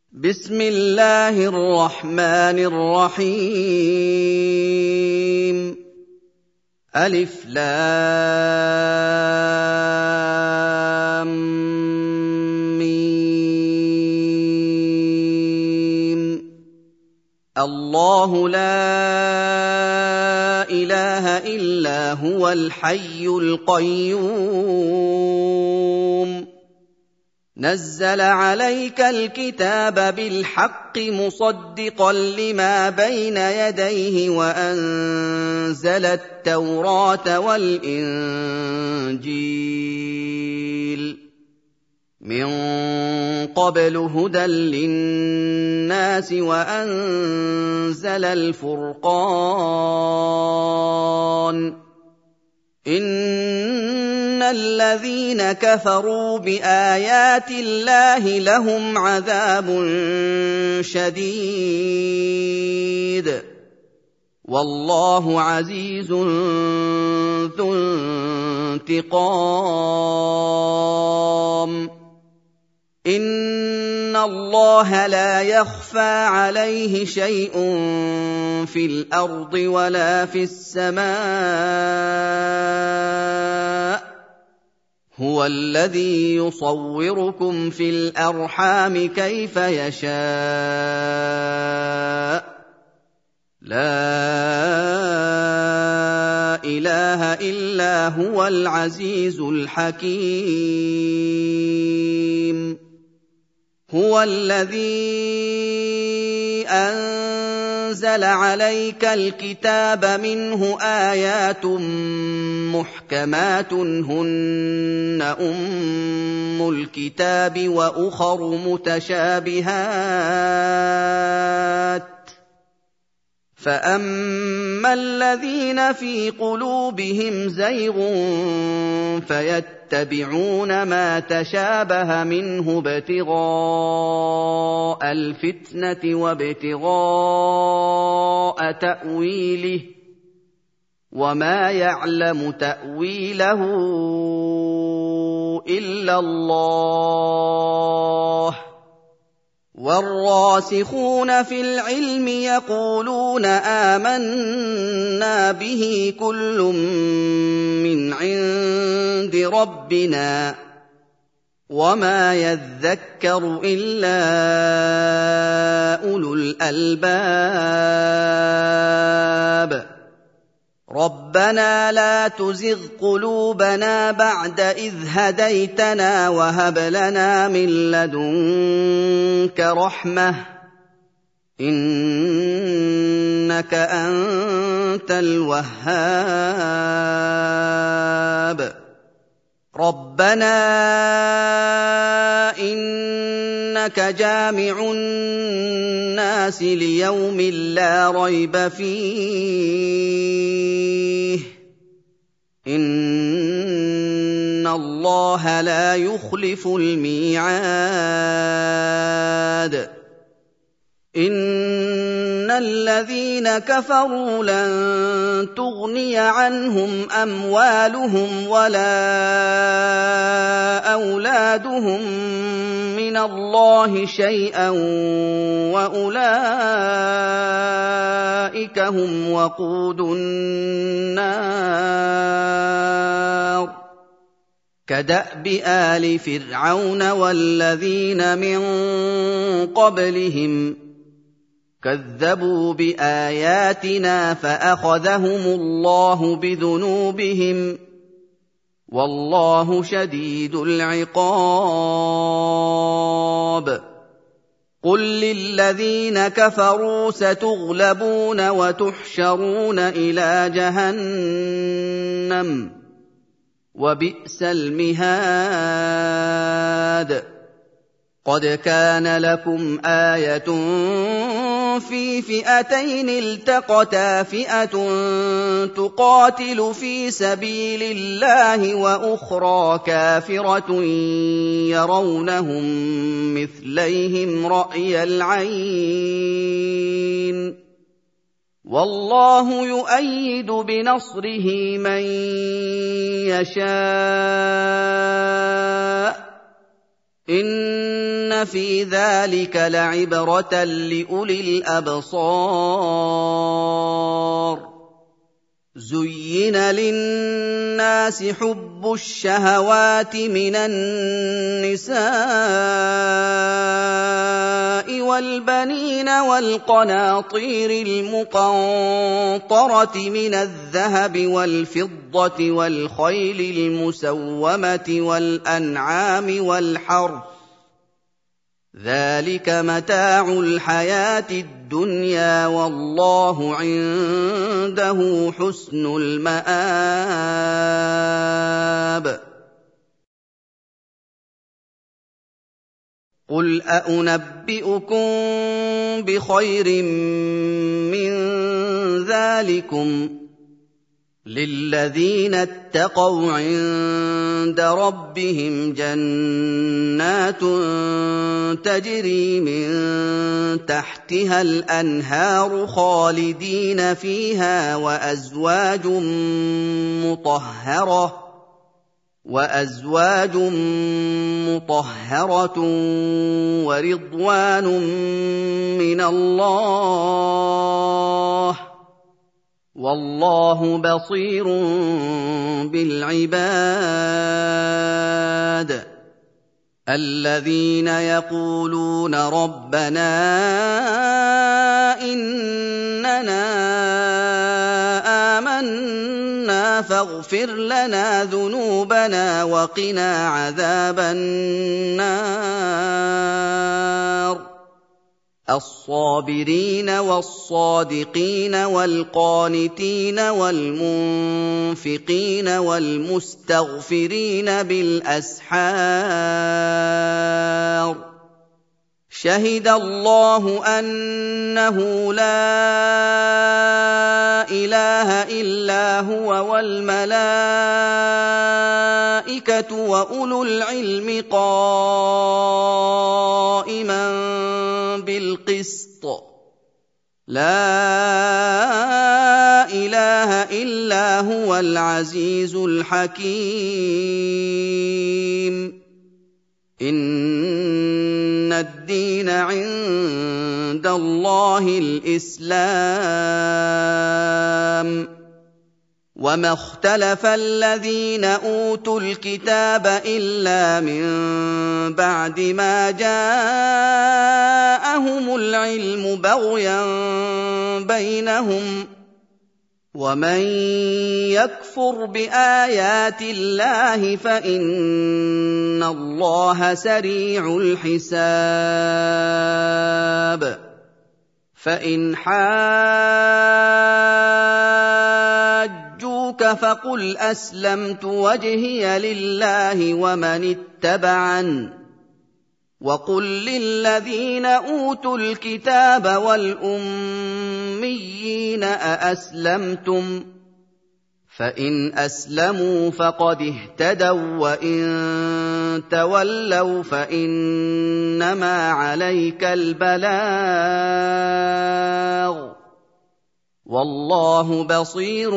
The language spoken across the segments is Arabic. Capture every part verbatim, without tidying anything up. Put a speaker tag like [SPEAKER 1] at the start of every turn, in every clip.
[SPEAKER 1] بسم الله الرحمن الرحيم ألف لام ميم الله لا إله إلا هو الحي القيوم نزل عليك الكتاب بالحق مصدقا لما بين يديه وأنزل التوراة والإنجيل من قبل هدى للناس وأنزل الفرقان إن الذين كفروا بآيات الله لهم عذاب شديد والله عزيز ذو انتقام إن الله لا يخفى عليه شيء في الأرض ولا في السماء هو الذي يصوركم في الأرحام كيف يشاء لا إله إلا هو العزيز الحكيم هو الذي أنزل عليك الكتاب منه آيات محكمات هن أم الكتاب وأخر متشابهات فأما الذين في قلوبهم زيغ فيتبعون ما تشابه منه ابتغاء الفتنة وابتغاء تأويله وما يعلم تأويله إلا الله والراسخون في العلم يقولون آمنا به كل من عند ربنا وما يذكر إلا أولو الألباب ربنا لا تزغ قلوبنا بعد إذ هديتنا وهب لنا من لدنك رحمة إنك أنت الوهاب ربنا إنك جامع الناس ليوم لا ريب فيه إن الله لا يخلف الميعاد إن الذين كفروا لن تغني عنهم أموالهم ولا أولادهم من الله شيئا وأولئك هم وقود النار كدأب آل فرعون والذين من قبلهم كذبوا بآياتنا فأخذهم الله بذنوبهم والله شديد العقاب قل للذين كفروا ستغلبون وتحشرون إلى جهنم وبئس المهاد قد كان لكم آية في فئتين التقتا فئة تقاتل في سبيل الله وأخرى كافرة يرونهم مثليهم رأي العين والله يؤيد بنصره من يشاء إِنَّ فِي ذَلِكَ لَعِبْرَةً لِّأُولِي الْأَبْصَارِ زُيِّنَ لِلنَّاسِ حُبُّ الشَّهَوَاتِ مِنَ النِّسَاءِ وَالْبَنِينَ وَالْقَنَاطِيرِ الْمُقَنطَرَةِ مِنَ الذَّهَبِ وَالْفِضَّةِ وَالْخَيْلِ الْمُسَوَّمَةِ وَالْأَنْعَامِ وَالْحَرْثِ ۗ ذَلِكَ مَتَاعُ الْحَيَاةِ الدُّنْيَا ۖ وَاللَّهُ عِندَهُ حُسْنُ الْمَآبِ. قُلْ أَؤُنَبِّئُكُم بِخَيْرٍ مِّن ذَٰلِكُمْ ۚ لِلَّذِينَ اتَّقَوْا عِندَ رَبِّهِمْ جَنَّاتٌ تَجْرِي مِن تَحْتِهَا الْأَنْهَارُ خَالِدِينَ فِيهَا وَأَزْوَاجٌ مُّطَهَّرَةٌ وَأَزْوَاجٌ مُّطَهَّرَةٌ وَرِضْوَانٌ مِّنَ اللَّهِ ۗ وَاللَّهُ بَصِيرٌ بِالْعِبَادِ. الَّذِينَ يَقُولُونَ رَبَّنَا إِنَّنَا آمَنَّا فَاغْفِرْ لَنَا ذُنُوبَنَا وَقِنَا عَذَابَ النَّارِ الصَّابِرِينَ وَالصَّادِقِينَ وَالْقَانِتِينَ وَالْمُنفِقِينَ وَالْمُسْتَغْفِرِينَ بِالْأَسْحَارِ شَهِدَ اللَّهُ أَنَّهُ لَا إِلَٰهَ إِلَّا هُوَ وَالْمَلَائِكَةُ وَأُولُو الْعِلْمِ قَائِمًا بِالْقِسْطِ ۚ لَا إِلَٰهَ إِلَّا هُوَ الْعَزِيزُ الْحَكِيمُ. إِنَّ الدِّينَ عِندَ اللَّهِ الْإِسْلَامُ ۗ وَمَا اخْتَلَفَ الَّذِينَ أُوتُوا الْكِتَابَ إِلَّا مِن بَعْدِ مَا جَاءَهُمُ الْعِلْمُ بَغْيًا بَيْنَهُمْ ۗ وَمَن يَكْفُرْ بِآيَاتِ اللَّهِ فَإِنَّ اللَّهَ سَرِيعُ الْحِسَابِ. فَإِنْ حَاجُّوكَ فَقُلْ أَسْلَمْتُ وَجْهِيَ لِلَّهِ وَمَنِ اتَّبَعَنِ ۗ وَقُل لِّلَّذِينَ أُوتُوا الْكِتَابَ وَالْأُمِّيِّينَ أَأَسْلَمْتُمْ ۚ فَإِنْ أَسْلَمُوا فَقَدِ اهْتَدَوا ۖ وَّإِن تَوَلَّوْا فَإِنَّمَا عَلَيْكَ الْبَلَاغُ ۗ وَاللَّهُ بَصِيرٌ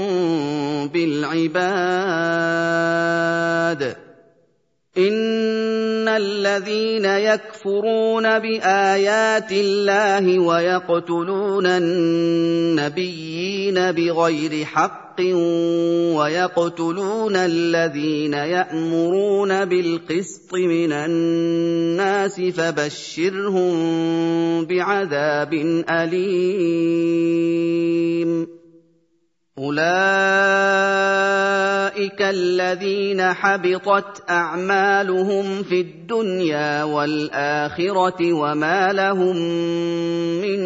[SPEAKER 1] بِالْعِبَادِ. إِنَّ الَّذِينَ يَكْفُرُونَ بِآيَاتِ اللَّهِ وَيَقْتُلُونَ النَّبِيِّينَ بِغَيْرِ حَقٍّ وَيَقْتُلُونَ الَّذِينَ يَأْمُرُونَ بِالْقِسْطِ مِنَ النَّاسِ فَبَشِّرْهُم بِعَذَابٍ أَلِيمٍ. أُولَٰئِكَ الَّذِينَ حَبِطَتْ أَعْمَالُهُمْ فِي الدُّنْيَا وَالْآخِرَةِ وَمَا لَهُم مِّن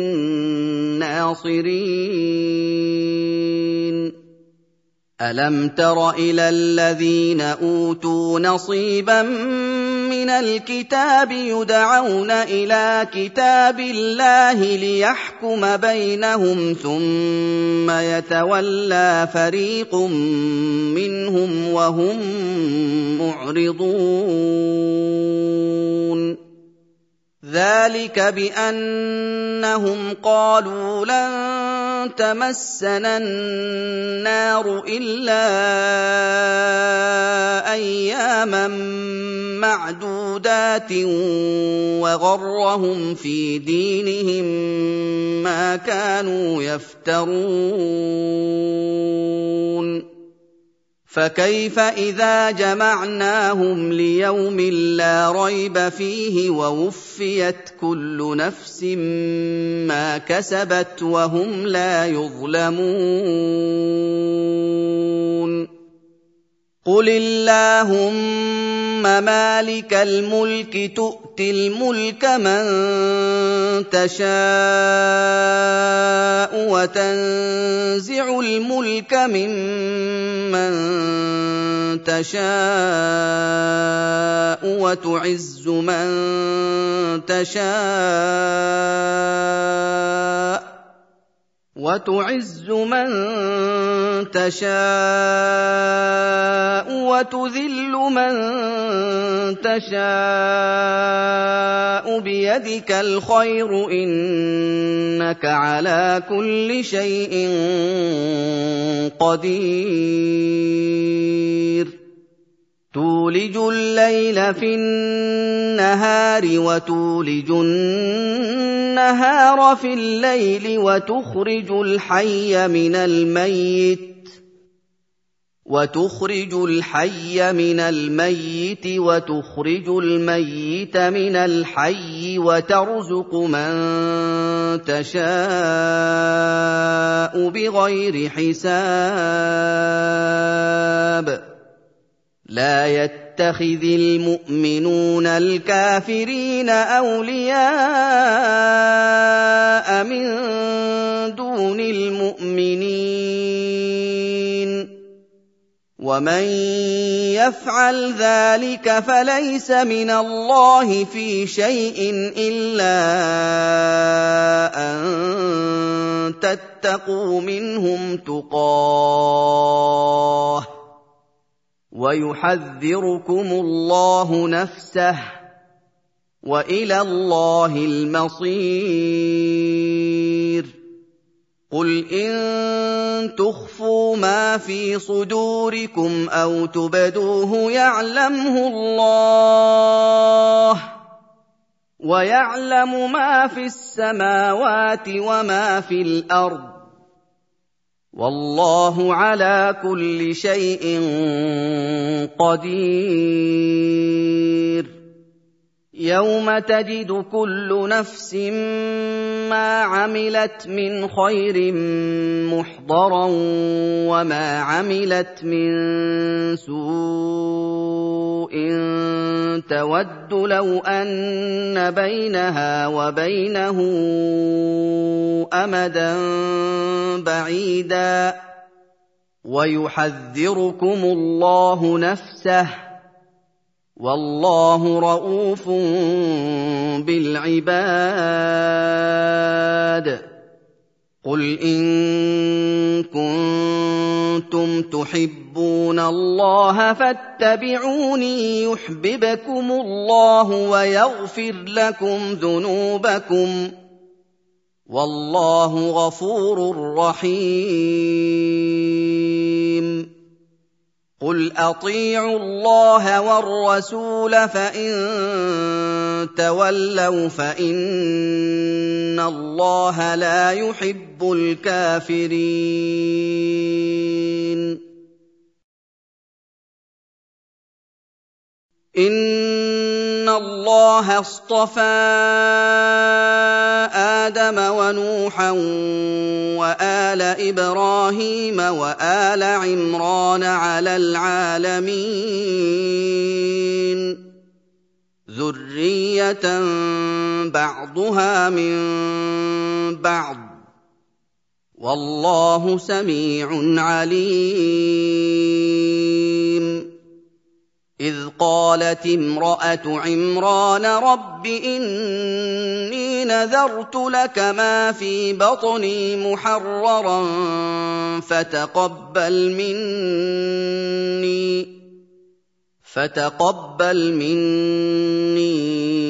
[SPEAKER 1] نَّاصِرِينَ. أَلَمْ تَرَ إِلَى الَّذِينَ أُوتُوا نَصِيبًا مِّنَ الْكِتَابِ يُدْعَوْنَ إِلَىٰ كِتَابِ اللَّهِ لِيَحْكُمَ بَيْنَهُمْ ثُمَّ يَتَوَلَّىٰ فَرِيقٌ مِّنْهُمْ وَهُم مُّعْرِضُونَ. ذَٰلِكَ بِأَنَّهُمْ قَالُوا لَن تَمَسَّنَا النَّارُ إِلَّا أَيَّامًا مَّعْدُودَاتٍ معدودات وغرهم في دينهم ما كانوا يفترون فكيف إذا جمعناهم ليوم لا ريب فيه ووفيت كل نفس ما كسبت وهم لا يظلمون قل اللهم مالك الملك تؤتي الملك من تشاء وتنزع الملك ممن تشاء وتعز من تشاء وتعز من تشاء وتذل من تشاء بيدك الخير إنك على كل شيء قدير تولج الليل في النهار وتولج النهار في الليل وتخرج الحي من الميت وتخرج الحي من الميت وتخرج الميت من الحي وترزق من تشاء بغير حساب لا يتخذ المؤمنون الكافرين أولياء من دون المؤمنين ومن يفعل ذلك فليس من الله في شيء إلا أن تتقوا منهم تقاه ويحذركم الله نفسه وإلى الله المصير قل إن تخفوا ما في صدوركم أو تبدوه يعلمه الله ويعلم ما في السماوات وما في الأرض والله على كل شيء قدير يوم تجد كل نفس ما عملت من خير محضرا وما عملت من سوء تود لو أن بينها وبينه أمدا بعيدا ويحذركم الله نفسه والله رءوف بالعباد قل إن كنتم تحبون الله فاتبعوني يحببكم الله ويغفر لكم ذنوبكم والله غفور رحيم قل أطيعوا الله والرسول فإن تولوا فإن الله لا يحب الكافرين إن الله اصطفى آدم ونوحا وآل إبراهيم وآل عمران على العالمين ذرية بعضها من بعض والله سميع عليم إذ قالت امرأة عمران رب إني نذرت لك ما في بطني محررا فتقبل مني فتقبل مني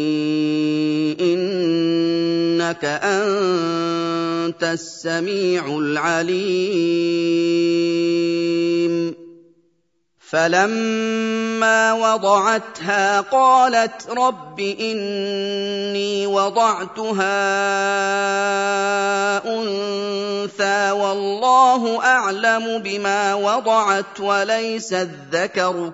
[SPEAKER 1] إنك أنت السميع العليم فلما وضعتها قالت رب إني وضعتها أنثى والله أعلم بما وضعت وليس الذكر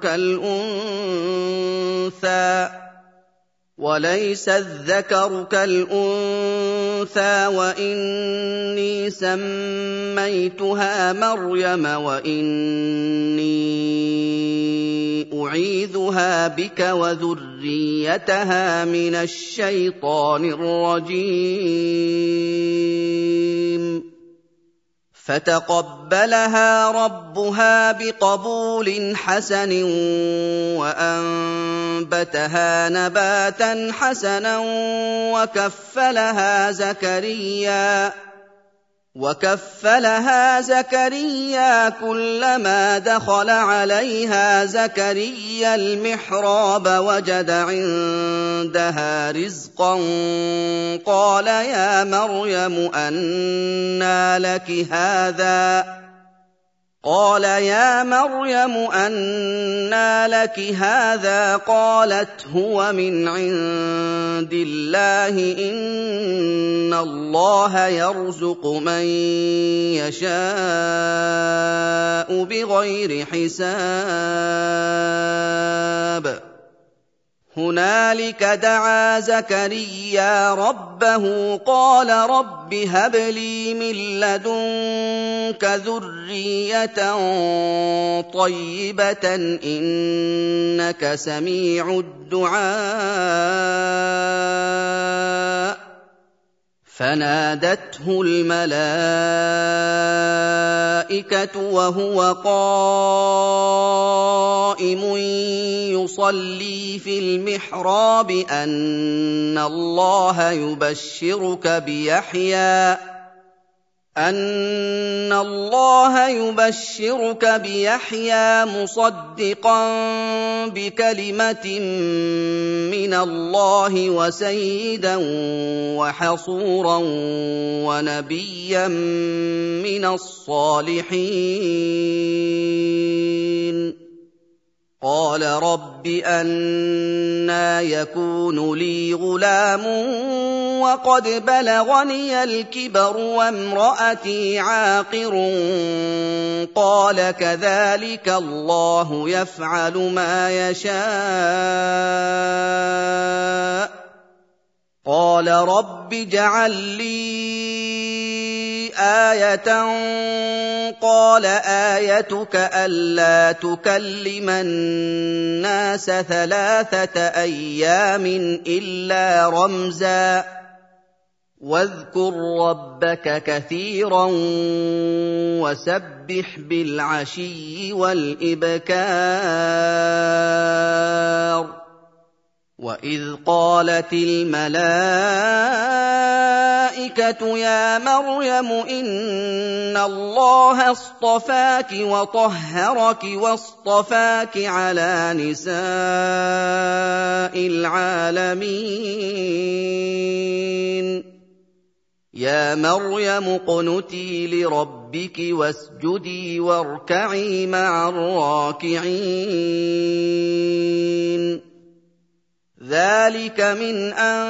[SPEAKER 1] كالأنثى وليس الذكر كالأنثى وإني سميتها مريم وإني أعيذها بك وذريتها من الشيطان الرجيم فتقبلها ربها بقبول حسن وأنبتها نباتا حسنا وكفلها زكريا وكفلها زكريا كلما دخل عليها زكريا المحراب وجد عندها رزقا قال يا مريم أنى لك هذا قال يا مريم أنى لك هذا قالت هو من عند الله إن الله يرزق من يشاء بغير حساب هنالك دعا زكريا ربه قال رب هب لي من لدنك ذرية طيبة إنك سميع الدعاء فنادته الملائكة وهو قائم يصلي في المحراب أن الله يبشرك بيحيى أن الله يبشرك بيحيى مصدقا بكلمة من الله وسيدا وحصورا ونبيا من الصالحين قال رب أنى يكون لي غلام وقد بلغني الكبر وامرأتي عاقر قال كذلك الله يفعل ما يشاء قال رب اجعل لي آية قال آيتك ألا تكلم الناس ثلاثة أيام إلا رمزا واذكر ربك كثيرا وسبح بالعشي والإبكار وإذ قالت الملائكة يا مريم إن الله اصطفاك وطهرك واصطفاك على نساء العالمين يا مريم اقنتي لربك واسجدي واركعي مع الراكعين ذلك من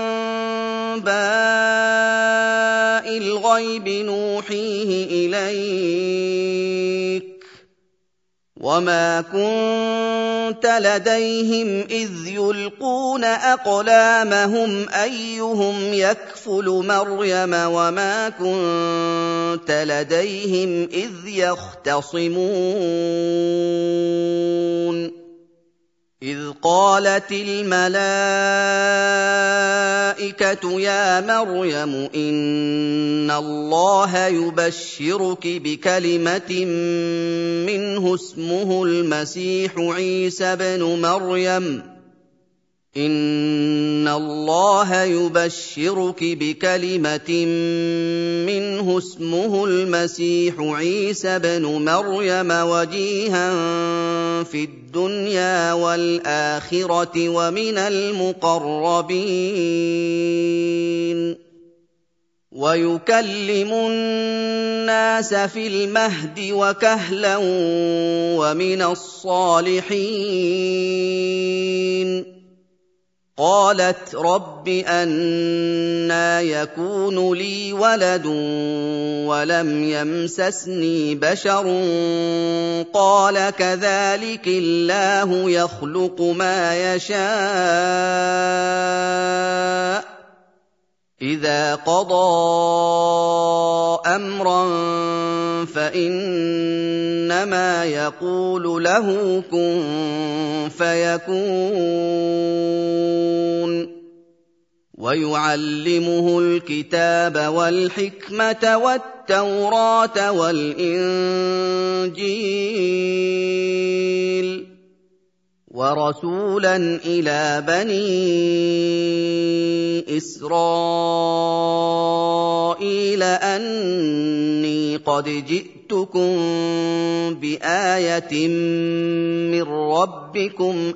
[SPEAKER 1] أنباء الغيب نوحيه إليك وما كنت لديهم إذ يلقون أقلامهم أيهم يكفل مريم وما كنت لديهم إذ يختصمون إذ قالت الملائكة يا مريم إن الله يبشرك بكلمة منه اسمه المسيح عيسى بن مريم إن الله يبشرك بكلمة منه اسمه المسيح عيسى بن مريم وجيها في الدنيا والآخرة ومن المقربين وَيُكَلِّمُ النَّاسَ فِي الْمَهْدِ وَكَهْلًا وَمِنَ الصَّالِحِينَ قَالَتْ رَبِّ أَنَّىٰ يَكُونُ لِي وَلَدٌ وَلَمْ يَمْسَسْنِي بَشَرٌ قَالَ كَذَٰلِكِ اللَّهُ يَخْلُقُ مَا يَشَاءُ ۚ إِذَا قَضَىٰ أَمْرًا فَإِنَّمَا يَقُولُ لَهُ كُن فَيَكُونُ وَيُعَلِّمُهُ الْكِتَابَ وَالْحِكْمَةَ وَالتَّوْرَاةَ وَالْإِنجِيلَ وَرَسُولًا إِلَىٰ بَنِي إِسْرَائِيلَ أَنِّي قَدْ جِئْتُكُم بِآيَةٍ مِّن رَّبِّكُمْ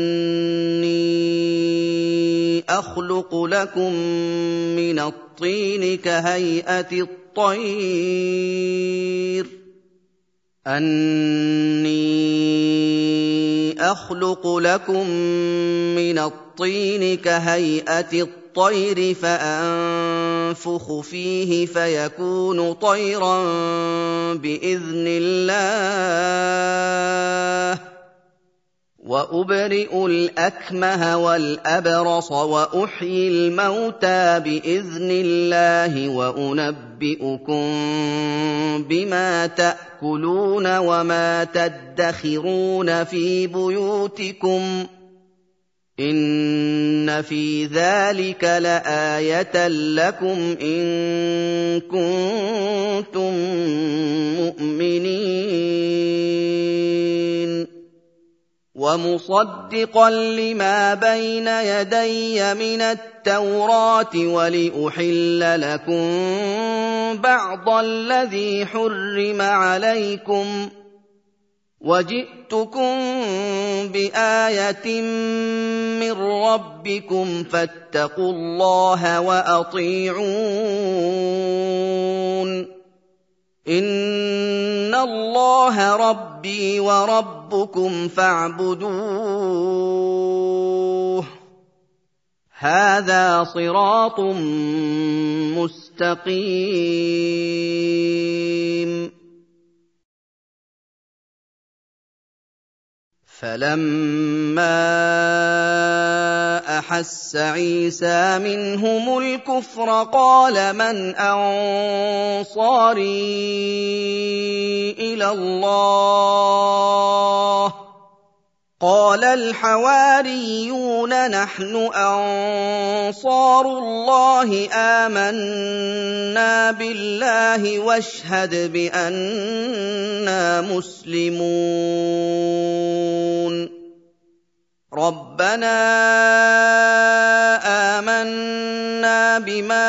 [SPEAKER 1] أَنِّي أَخْلُقُ لَكُم مِّنَ الطِّينِ كَهَيْئَةِ الطَّيْرِ أَنِّي أَخْلُقُ لَكُم مِّنَ الطِّينِ كَهَيْئَةِ الطَّيْرِ فَأَنفُخُ فِيهِ فَيَكُونُ طَيْرًا بِإِذْنِ اللَّهِ وَأُبْرِئُ الْأَكْمَهَ وَالْأَبْرَصَ وَأُحْيِي الْمَوْتَىٰ بِإِذْنِ اللَّهِ وَأُنَبِّئُكُم بِمَا تَأْكُلُونَ وَمَا تَدَّخِرُونَ فِي بُيُوتِكُمْ ۚ إِنَّ فِي ذَٰلِكَ لَآيَةً لَّكُمْ إِن كُنتُم مُّؤْمِنِينَ وَمُصَدِّقًا لِّمَا بَيْنَ يَدَيَّ مِنَ التَّوْرَاةِ وَلِأُحِلَّ لَكُم بَعْضَ الَّذِي حُرِّمَ عَلَيْكُمْ ۚ وَجِئْتُكُم بِآيَةٍ مِّن رَّبِّكُمْ فَاتَّقُوا اللَّهَ وَأَطِيعُونِ إِنَّ اللَّهَ رَبِّي وَرَبُّكُمْ فَاعْبُدُوهُ ۚ هَٰذَا صِرَاطٌ مُّسْتَقِيمٌ فَلَمَّا أَحَسَّ عِيسَىٰ مِنْهُمُ الْكُفْرَ قَالَ مَنْ أَنصَارِي إِلَى اللَّهِ ۖ قَالَ الْحَوَارِيُّونَ نَحْنُ أَنصَارُ اللَّهِ آمَنَّا بِاللَّهِ وَاشْهَدْ بِأَنَّا مُسْلِمُونَ رَبَّنَا آمَنَّا بِمَا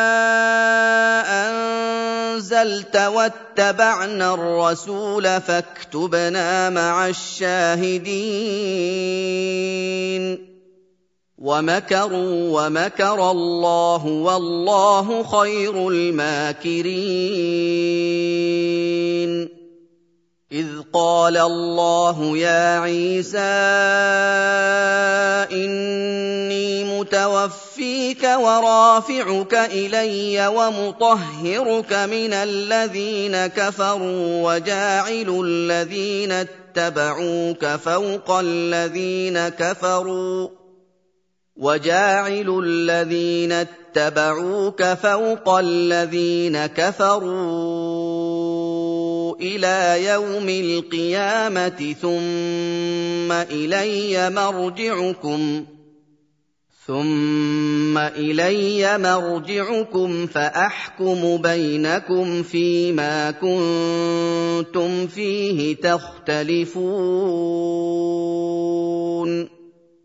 [SPEAKER 1] أَنزَلْتَ وَاتَّبَعْنَا الرَّسُولَ فَاكْتُبْنَا مَعَ الشَّاهِدِينَ وَمَكَرُوا وَمَكَرَ اللَّهُ وَاللَّهُ خَيْرُ الْمَاكِرِينَ إِذْ قَالَ اللَّهُ يَا عِيسَىٰ إِنِّي مُتَوَفِّيكَ وَرَافِعُكَ إِلَيَّ وَمُطَهِّرُكَ مِنَ الَّذِينَ كَفَرُوا وَجَاعِلُ الَّذِينَ اتَّبَعُوكَ فَوْقَ الَّذِينَ كَفَرُوا وَجَاعِلُ الَّذِينَ اتَّبَعُوكَ فَوْقَ الَّذِينَ كَفَرُوا إِلَىٰ يَوْمِ الْقِيَامَةِ ثُمَّ إِلَيَّ مَرْجِعُكُمْ ثُمَّ إِلَيَّ مَرْجِعُكُمْ فَأَحْكُمُ بَيْنَكُمْ فِيمَا كُنتُمْ فِيهِ تَخْتَلِفُونَ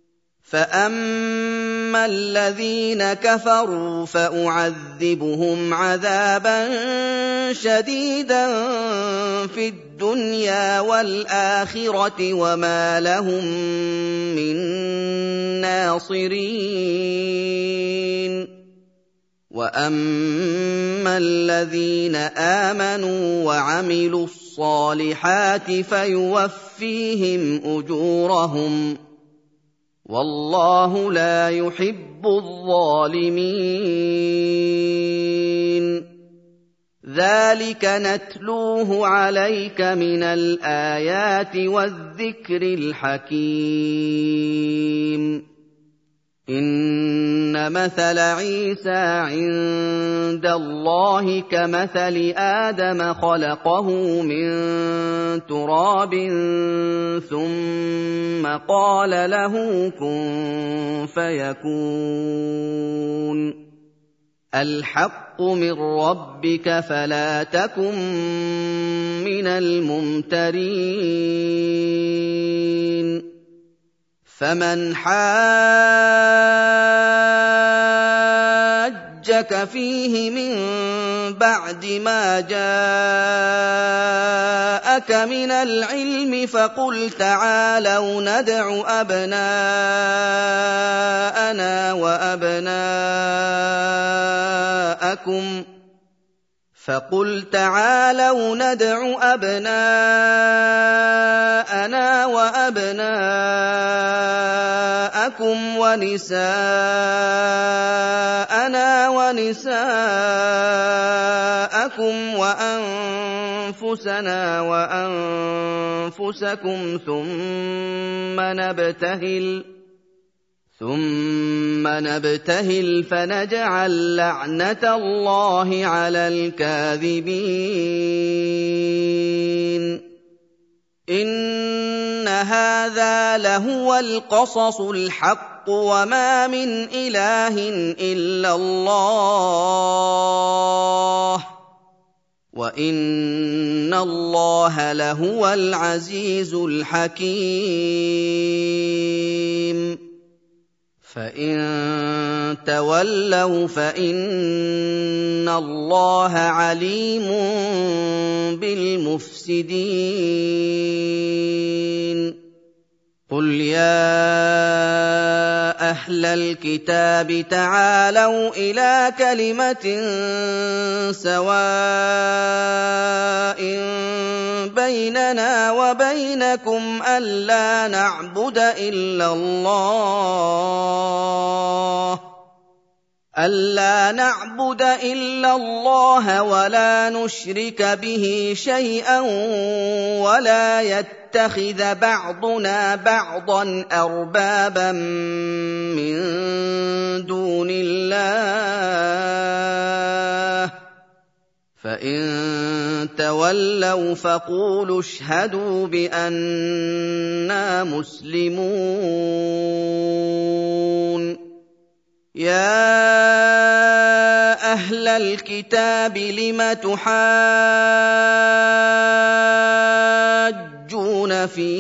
[SPEAKER 1] فَأَمَّا الَّذِينَ كَفَرُوا فَأُعَذِّبُهُمْ عَذَابًا شَدِيدًا فِي الدُّنْيَا وَالْآخِرَةِ وَمَا لَهُم مِّن نَّاصِرِينَ وَأَمَّا الَّذِينَ آمَنُوا وَعَمِلُوا الصَّالِحَاتِ فَيُوَفِّيهِمْ أُجُورَهُمْ ۗ وَاللَّهُ لَا يُحِبُّ الظَّالِمِينَ. ذَٰلِكَ نَتْلُوهُ عَلَيْكَ مِنَ الْآيَاتِ وَالذِّكْرِ الْحَكِيمِ. إِنَّ مَثَلَ عِيسَىٰ عِندَ اللَّهِ كَمَثَلِ آدَمَ خَلَقَهُ مِن تُرَابٍ ثُمَّ قَالَ لَهُ كُن فَيَكُونُ. الْحَقُّ مِن رَّبِّكَ فَلَا تَكُن مِّنَ الْمُمْتَرِينَ. فَمَنْ حَاجَّكَ فِيهِ مِن بَعْدِ مَا جَاءَكَ مِنَ الْعِلْمِ فَقُلْ تَعَالَوْا نَدْعُ أَبْنَاءَنَا وَأَبْنَاءَكُمْ فَقُلْ تَعَالَوْا نَدْعُ أَبْنَاءَنَا وَأَبْنَاءَكُمْ وَنِسَاءَنَا وَنِسَاءَكُمْ وَأَنفُسَنَا وَأَنفُسَكُمْ ثُمَّ نَبْتَهِلْ ثُمَّ نَبْتَهِلْ فَنَجْعَل لَّعْنَةَ اللَّهِ عَلَى الْكَاذِبِينَ. إِنَّ هَٰذَا لَهُوَ الْقَصَصُ الْحَقُّ وَمَا مِنْ إِلَٰهٍ إِلَّا اللَّهُ وَإِنَّ اللَّهَ لَهُوَ الْعَزِيزُ الْحَكِيمُ. فَإِن تَوَلَّوْا فَإِنَّ اللَّهَ عَلِيمٌ بِالْمُفْسِدِينَ. قُلْ يَا أَهْلَ الْكِتَابِ تَعَالَوْا إِلَىٰ كَلِمَةٍ سَوَاءٍ بَيْنَنَا وَبَيْنَكُمْ أَلَّا نَعْبُدَ إِلَّا اللَّهَ أَلَّا نَعْبُدَ إِلَّا اللَّهَ وَلَا نُشْرِكَ بِهِ شَيْئًا وَلَا يَتَّخِذَ بَعْضُنَا بَعْضًا أَرْبَابًا مِّن دُونِ اللَّهِ ۚ فَإِن تَوَلَّوْا فَقُولُوا اشْهَدُوا بِأَنَّا مُسْلِمُونَ. يَا أَهْلَ الْكِتَابِ لِمَ تُحَاجُّونَ فِي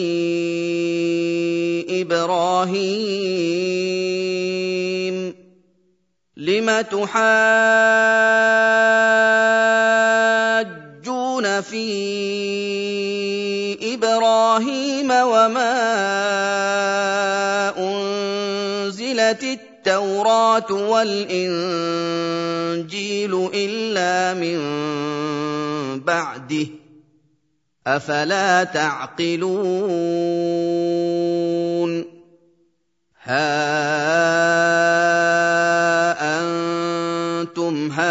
[SPEAKER 1] إِبْرَاهِيمَ لِمَ تُحَاجُّونَ فِي إِبْرَاهِيمَ وَمَا أُنزِلَتِ التَّوْرَاةُ وَالْإِنجِيلُ إِلَّا مِن بَعْدِهِ ۚ أَفَلَا تَعْقِلُونَ. هَا أَنتُمْ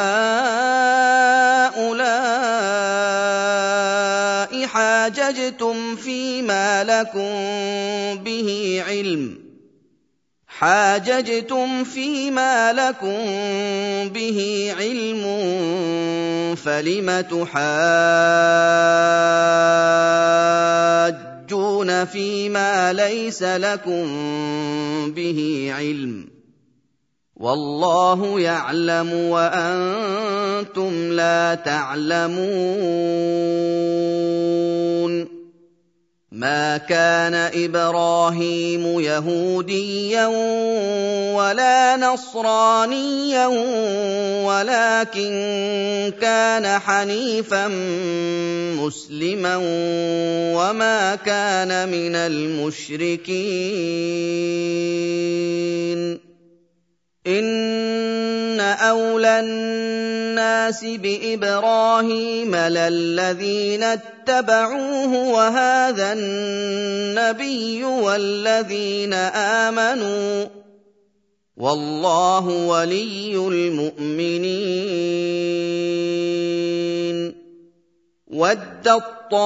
[SPEAKER 1] هَٰؤُلَاءِ حَاجَجْتُمْ فِيمَا لَكُم بِهِ عِلْمٌ حاججتم فيما لكم به علم فلم تحاجون فيما ليس لكم به علم والله يعلم وأنتم لا تعلمون. ما كان إبراهيم يهوديا ولا نصرانيا ولكن كان حنيفا مسلما وما كان من المشركين. إِنَّ أَوْلَى النَّاسِ بِإِبْرَاهِيمَ لَلَّذِينَ اتَّبَعُوهُ وَهَٰذَا النَّبِيُّ وَالَّذِينَ آمَنُوا ۗ وَاللَّهُ وَلِيُّ الْمُؤْمِنِينَ. وَدَّت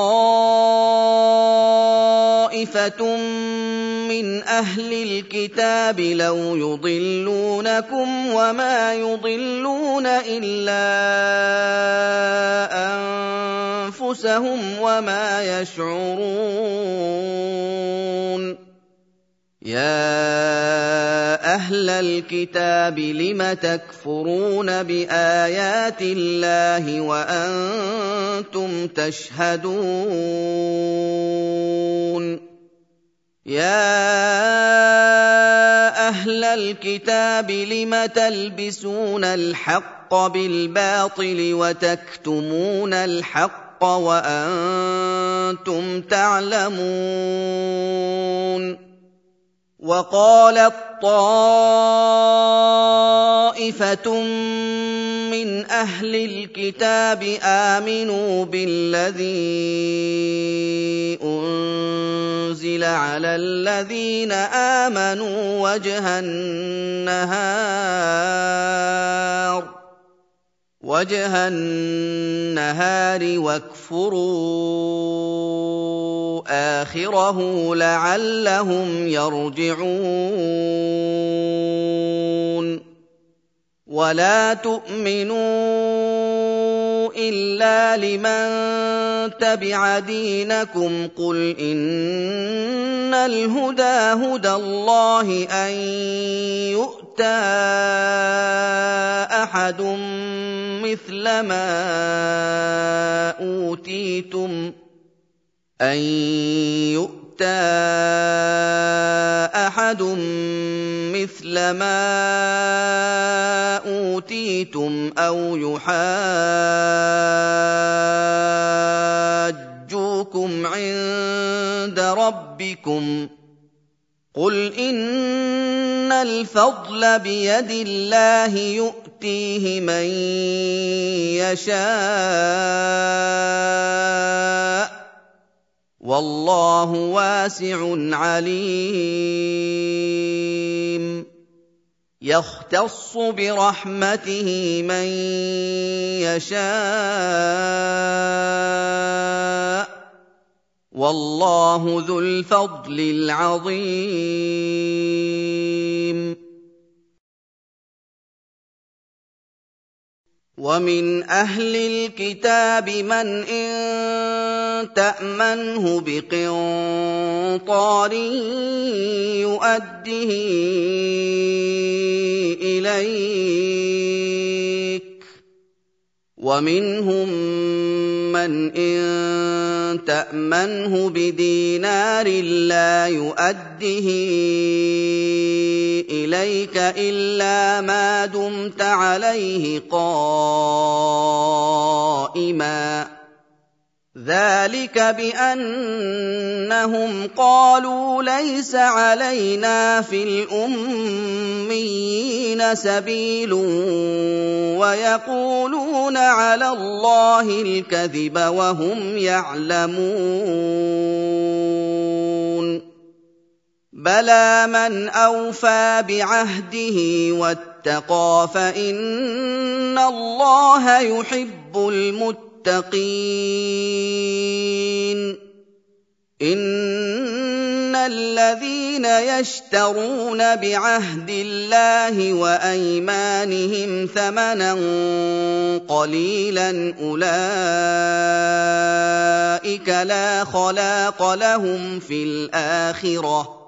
[SPEAKER 1] طَّائِفَةٌ مِّنْ أَهْلِ الْكِتَابِ لَوْ يُضِلُّونَكُمْ وَمَا يُضِلُّونَ إِلَّا أَنفُسَهُمْ وَمَا يَشْعُرُونَ. يَا أَهْلَ الْكِتَابِ لِمَ تَكْفُرُونَ بِآيَاتِ اللَّهِ وَأَنتُمْ تَشْهَدُونَ. يَا أَهْلَ الْكِتَابِ لِمَ تَلْبِسُونَ الْحَقَّ بِالْبَاطِلِ وَتَكْتُمُونَ الْحَقَّ وَأَنتُمْ تَعْلَمُونَ. وَقَالَت طَّائِفَةٌ مِّنْ أَهْلِ الْكِتَابِ آمِنُوا بِالَّذِي أُنزِلَ عَلَى الَّذِينَ آمَنُوا وَجْهَ النَّهَارِ وَجْهَ النَّهَارِ وَاكْفُرُوا آخِرَهُ لَعَلَّهُمْ يَرْجِعُونَ. وَلَا تُؤْمِنُوا إِلَّا لِمَن تَبِعَ دِينَكُمْ قُلْ إِنَّ الْهُدَىٰ هُدَى اللَّهِ أَن يُؤْتَىٰ أَحَدٌ مِّثْلَ مَا أُوتِيتُمْ أَن يُؤْتَىٰ أَحَدٌ مِّثْلَ مَا أُوتِيتُمْ أَوْ يُحَاجُّوكُمْ عِندَ رَبِّكُمْ قُلْ إِنَّ الْفَضْلَ بِيَدِ اللَّهِ يُؤْتِيهِ مَن يَشَاءُ وَاللَّهُ وَاسِعٌ عَلِيمٌ. يَخْتَصُّ بِرَحْمَتِهِ مَن يَشَاءُ وَاللَّهُ ذُو الْفَضْلِ الْعَظِيمِ. وَمِنْ أَهْلِ الْكِتَابِ مَنْ إِن تَأْمَنْهُ بِقِنطَارٍ يُؤَدِّهِ إِلَيْكَ وَمِنْهُم مَّنْ إِن تَأْمَنْهُ بِدِينَارٍ لَّا يُؤَدِّهِ إِلَيْكَ إِلَّا مَا دُمْتَ عَلَيْهِ قَائِمًا ۗ ذَلِكَ بِأَنَّهُمْ قَالُوا لَيْسَ عَلَيْنَا فِي الْأُمِّيِّينَ سَبِيلٌ وَيَقُولُونَ عَلَى اللَّهِ الْكَذِبَ وَهُمْ يَعْلَمُونَ. بَلَىٰ مَنْ أَوْفَىٰ بِعَهْدِهِ وَاتَّقَىٰ فَإِنَّ اللَّهَ يُحِبُّ الْمُتَّقِينَ. إِنَّ الَّذِينَ يَشْتَرُونَ بِعَهْدِ اللَّهِ وَأَيْمَانِهِمْ ثَمَنًا قَلِيلًا أُولَٰئِكَ لَا خَلَاقَ لَهُمْ فِي الْآخِرَةِ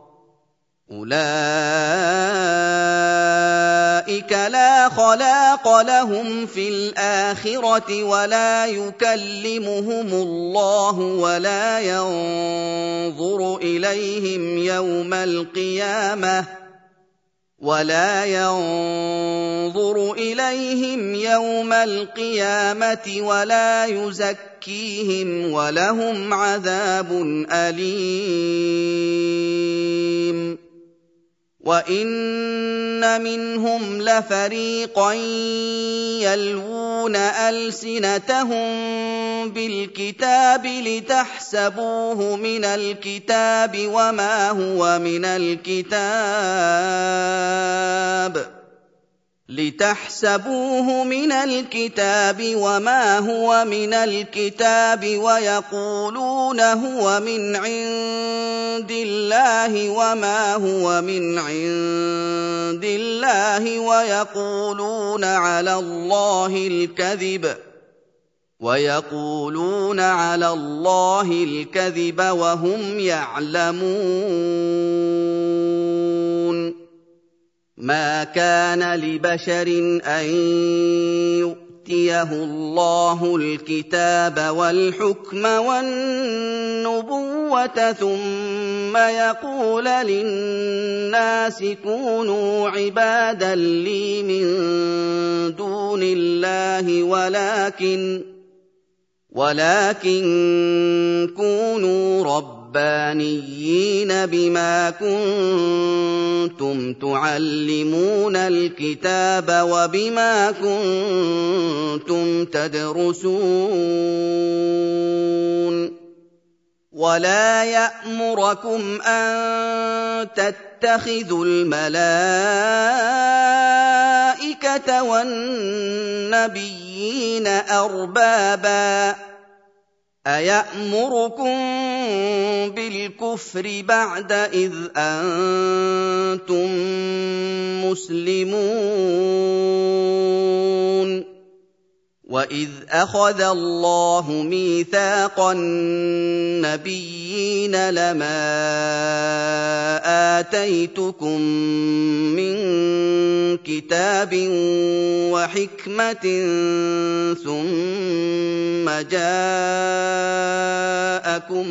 [SPEAKER 1] أُولَٰئِكَ لَا خَلَاقَ لَهُمْ فِي الْآخِرَةِ وَلَا يُكَلِّمُهُمُ اللَّهُ وَلَا يَنظُرُ إِلَيْهِمْ يَوْمَ الْقِيَامَةِ وَلَا يَنظُرُ إِلَيْهِمْ يَوْمَ الْقِيَامَةِ وَلَا يُزَكِّيهِمْ وَلَهُمْ عَذَابٌ أَلِيمٌ. وَإِنَّ مِنْهُمْ لَفَرِيقًا يَلْوُونَ أَلْسِنَتَهُم بِالْكِتَابِ لِتَحْسَبُوهُ مِنَ الْكِتَابِ وَمَا هُوَ مِنَ الْكِتَابِ لِتَحْسَبُوهُ مِنَ الْكِتَابِ وَمَا هُوَ مِنَ الْكِتَابِ وَيَقُولُونَ هُوَ مِنْ عِندِ اللَّهِ وَمَا هُوَ مِنْ عِندِ اللَّهِ وَيَقُولُونَ عَلَى اللَّهِ الْكَذِبَ وَيَقُولُونَ عَلَى اللَّهِ الْكَذِبَ وَهُمْ يَعْلَمُونَ مَا كَانَ لِبَشَرٍ أَن يُؤْتِيَهُ اللَّهُ الْكِتَابَ وَالْحُكْمَ وَالنُّبُوَّةَ ثُمَّ يَقُولَ لِلنَّاسِ كُونُوا عِبَادًا لِّي مِن دُونِ اللَّهِ وَلَٰكِن وَلَٰكِن كُونُوا رَبَّانِيِّينَ بِمَا كُنتُمْ تُعَلِّمُونَ الْكِتَابَ وَبِمَا كُنتُمْ تَدْرُسُونَ وَلَا يَأْمُرَكُمْ أَن تَتَّخِذُوا الْمَلَائِكَةَ وَالنَّبِيِّينَ أَرْبَابًا أَيَأْمُرُكُم بِالْكُفْرِ بَعْدَ إِذْ أَنتُم مُّسْلِمُونَ وَإِذْ أَخَذَ اللَّهُ مِيثَاقَ النَّبِيِّينَ لَمَا آتَيْتُكُم مِّن كِتَابٍ وَحِكْمَةٍ ثُمَّ جَاءَكُمْ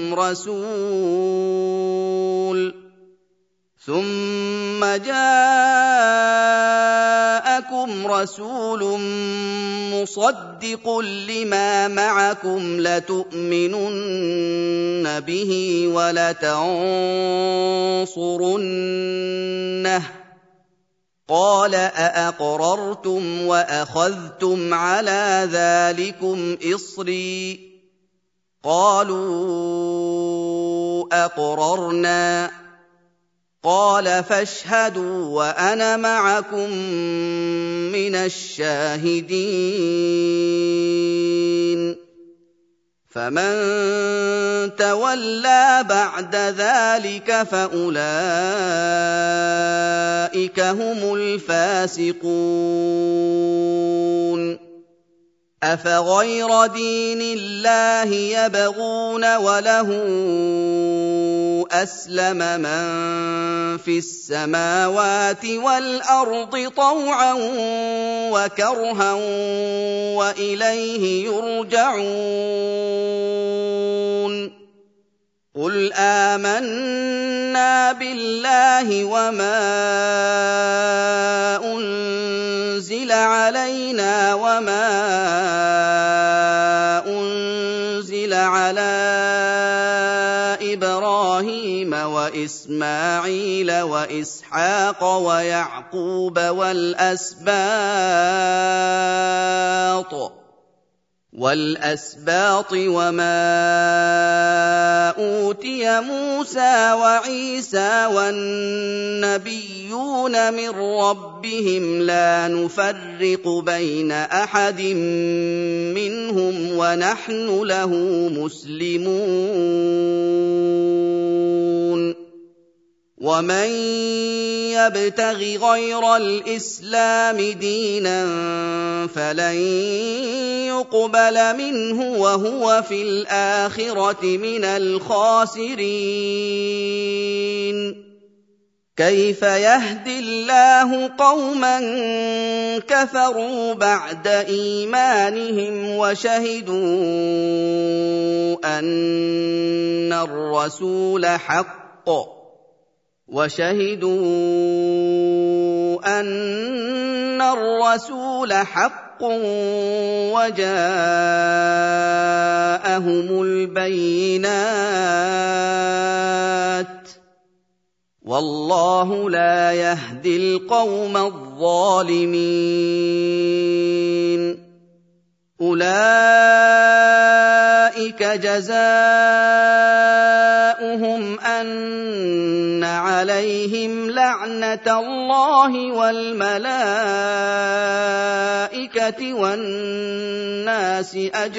[SPEAKER 1] رَسُولٌ ثُمَّ جَاءَكُمْ رَسُولٌ مُّصَدِّقٌ لِّمَا مَعَكُمْ لَتُؤْمِنُنَّ بِهِ وَلَتَنصُرُنَّهُ قَالَ أَأَقْرَرْتُمْ وَأَخَذْتُمْ عَلَىٰ ذَٰلِكُمْ إِصْرِي قَالُوا أَقْرَرْنَا قَالَ فَاشْهَدُوا وَأَنَا مَعَكُم مِّنَ الشَّاهِدِينَ فَمَن تَوَلَّىٰ بَعْدَ ذَٰلِكَ فَأُولَٰئِكَ هُمُ الْفَاسِقُونَ أَفَغَيْرَ دِينِ اللَّهِ يَبْغُونَ وَلَهُ أَسْلَمَ مَن فِي السَّمَاوَاتِ وَالْأَرْضِ طَوْعًا وَكَرْهًا وَإِلَيْهِ يُرْجَعُونَ قُلْ آمَنَّا بِاللَّهِ وَمَا أُنزِلَ عَلَيْنَا وَمَا أُنزِلَ عَلَىٰ إِبْرَاهِيمَ وَإِسْمَاعِيلَ وَإِسْحَاقَ وَيَعْقُوبَ وَالْأَسْبَاطِ وَالْأَسْبَاطِ وَمَا أُوتِيَ مُوسَىٰ وَعِيسَىٰ وَالنَّبِيُّونَ مِن رَّبِّهِمْ لَا نُفَرِّقُ بَيْنَ أَحَدٍ مِّنْهُمْ وَنَحْنُ لَهُ مُسْلِمُونَ وَمَن يَبْتَغِ غَيْرَ الْإِسْلَامِ دِينًا فَلَن يُقْبَلَ مِنْهُ وَهُوَ فِي الْآخِرَةِ مِنَ الْخَاسِرِينَ كَيْفَ يَهْدِي اللَّهُ قَوْمًا كَفَرُوا بَعْدَ إِيمَانِهِمْ وَشَهِدُوا أَنَّ الرَّسُولَ حَقٌّ وَشَهِدُوا أَنَّ الرَّسُولَ حَقٌّ وَجَاءَهُمُ الْبَيِّنَاتُ وَاللَّهُ لَا يَهْدِي الْقَوْمَ الظَّالِمِينَ أُولَٰئِكَ جَزَاؤُهُمْ أَنَّ عَلَيْهِمْ لَعْنَةَ اللَّهِ وَالْمَلَائِكَةِ وَالنَّاسِ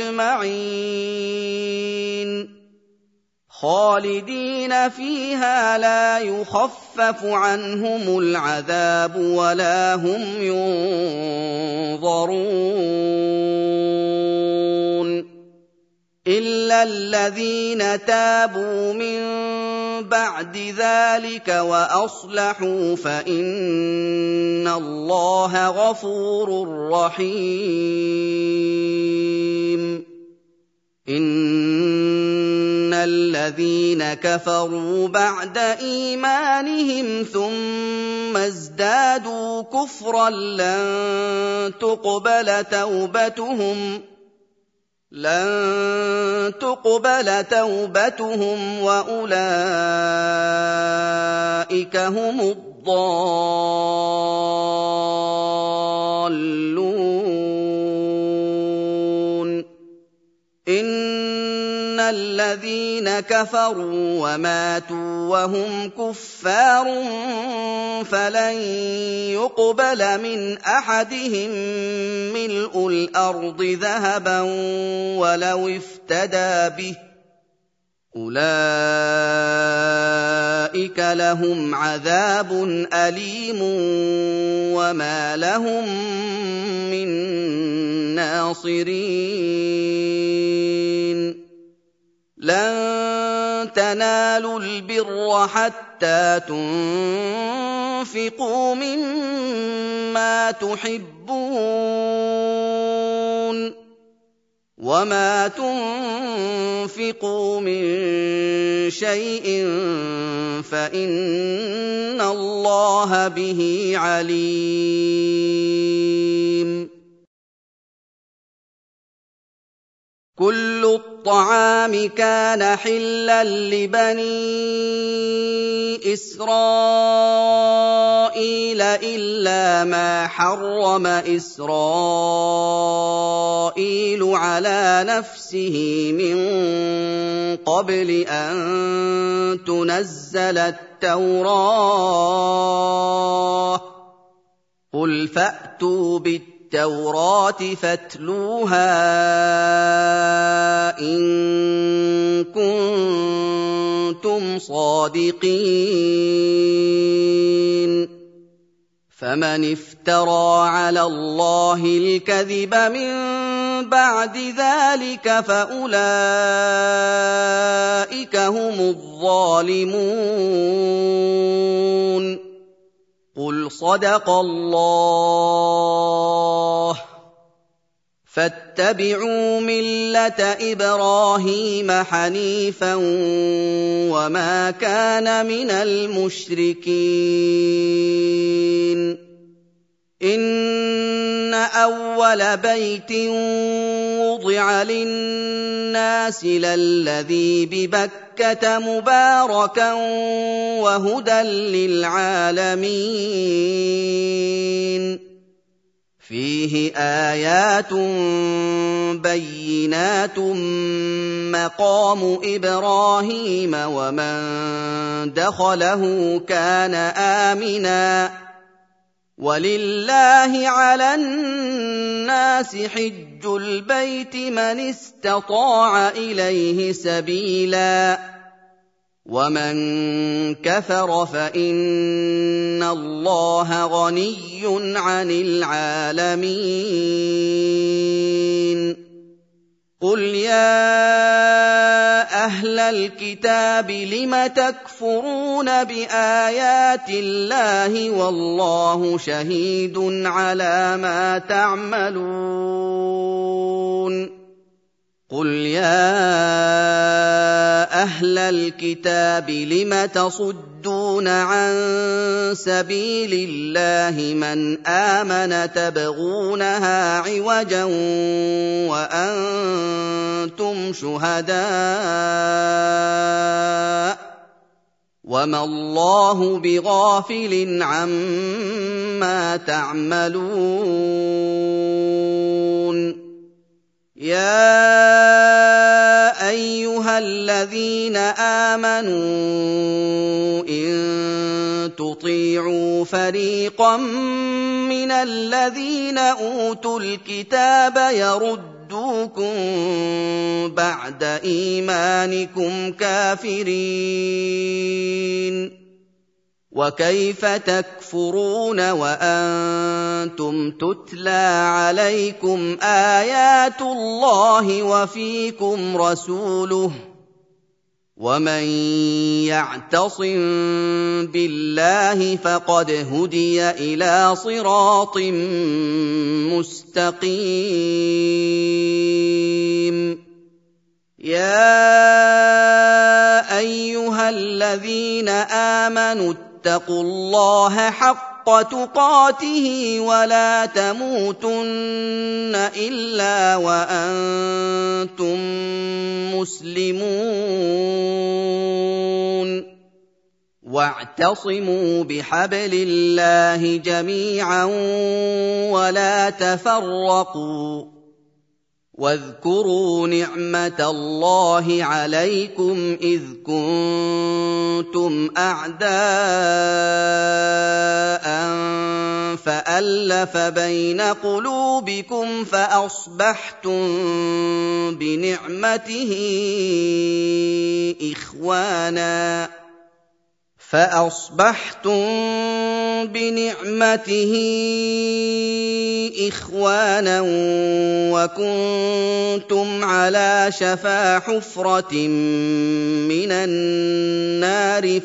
[SPEAKER 1] أَجْمَعِينَ خَالِدِينَ فِيهَا لَا يُخَفَّفُ عَنْهُمُ الْعَذَابُ وَلَا هُمْ يُنظَرُونَ إِلَّا الَّذِينَ تَابُوا مِن بَعْدِ ذَلِكَ وَأَصْلَحُوا فَإِنَّ اللَّهَ غَفُورٌ رَّحِيمٌ إِنَّ الَّذِينَ كَفَرُوا بَعْدَ إِيمَانِهِمْ ثُمَّ ازْدَادُوا كُفْرًا لَّن تُقْبَلَ تَوْبَتُهُمْ لَن تُقْبَلَ تَوْبَتُهُمْ وَأُولَٰئِكَ هُمُ الضَّالُّونَ إِنَّ الَّذِينَ كَفَرُوا وَمَاتُوا وَهُمْ كُفَّارٌ فَلَن يُقْبَلَ مِنْ أَحَدِهِم مِّلْءُ الْأَرْضِ ذَهَبًا وَلَوِ افْتَدَىٰ بِهِ ۗ أُولَٰئِكَ لَهُمْ عَذَابٌ أَلِيمٌ وَمَا لَهُم مِّن نَّاصِرِينَ لَن تَنَالُوا الْبِرَّ حَتَّىٰ تُنفِقُوا مِمَّا تُحِبُّونَ وَمَا تُنفِقُوا مِن شَيْءٍ فَإِنَّ اللَّهَ بِهِ عَلِيمٌ كُلُّ الطَّعَامِ كَانَ حِلًّا لِّبَنِي إِسْرَائِيلَ إِلَّا مَا حَرَّمَ إِسْرَائِيلُ عَلَىٰ نَفْسِهِ مِن قَبْلِ أَن تُنَزَّلَ التَّوْرَاةُ ۗ قُلْ فَأْتُوا بِالتَّوْرَاةِ التَّوْرَاةِ فَاتْلُوهَا إِن كُنتُمْ صَادِقِينَ فَمَنِ افْتَرَىٰ عَلَى اللَّهِ الْكَذِبَ مِن بَعْدِ ذَلِكَ فَأُولَٰئِكَ هُمُ الظَّالِمُونَ قُلْ صَدَقَ اللَّهُ فَاتَّبِعُوا مِلَّةَ إِبْرَاهِيمَ حَنِيفًا وَمَا كَانَ مِنَ الْمُشْرِكِينَ إِنَّ أَوَّلَ بَيْتٍ وُضِعَ لِلنَّاسِ لَلَّذِي بِبَكَّةَ مُبَارَكًا وَهُدًى لِّلْعَالَمِينَ فِيهِ آيَاتٌ بَيِّنَاتٌ مَّقَامُ إِبْرَاهِيمَ وَمَن دَخَلَهُ كَانَ آمِنًا ۗ وَلِلَّهِ عَلَى النَّاسِ حِجُّ الْبَيْتِ مَنِ اسْتَطَاعَ إِلَيْهِ سَبِيلًا ۚ وَمَن كَفَرَ فَإِنَّ اللَّهَ غَنِيٌّ عَنِ الْعَالَمِينَ قُلْ يَا أَهْلَ الْكِتَابِ لِمَ تَكْفُرُونَ بِآيَاتِ اللَّهِ وَاللَّهُ شَهِيدٌ عَلَىٰ مَا تَعْمَلُونَ قُلْ يَا أَهْلَ الْكِتَابِ لِمَ تَصُدُّونَ عَن سَبِيلِ اللَّهِ مَنْ آمَنَ تَبْغُونَهَا عِوَجًا وَأَنتُمْ شُهَدَاءُ وما الله بغافل عما تعملون يا أيها الذين آمنوا إن تطيعوا فريقا من الذين أوتوا الكتاب يردوكم بعد إيمانكم كافرين وكيف تكفرون وأنتم تتلى عليكم آيات الله وفيكم رسوله ومن يعتصم بالله فقد هدي إلى صراط مستقيم يا أيها الذين آمنوا اتقوا الله حق تقاته ولا تموتن إلا وأنتم مسلمون واعتصموا بحبل الله جميعا ولا تفرقوا واذكروا نعمة الله عليكم إذ كنتم أعداء فألف بين قلوبكم فأصبحتم بنعمته إخوانا فأصبحتم بنعمته إخوانا وكنتم على شفا حفرة من النار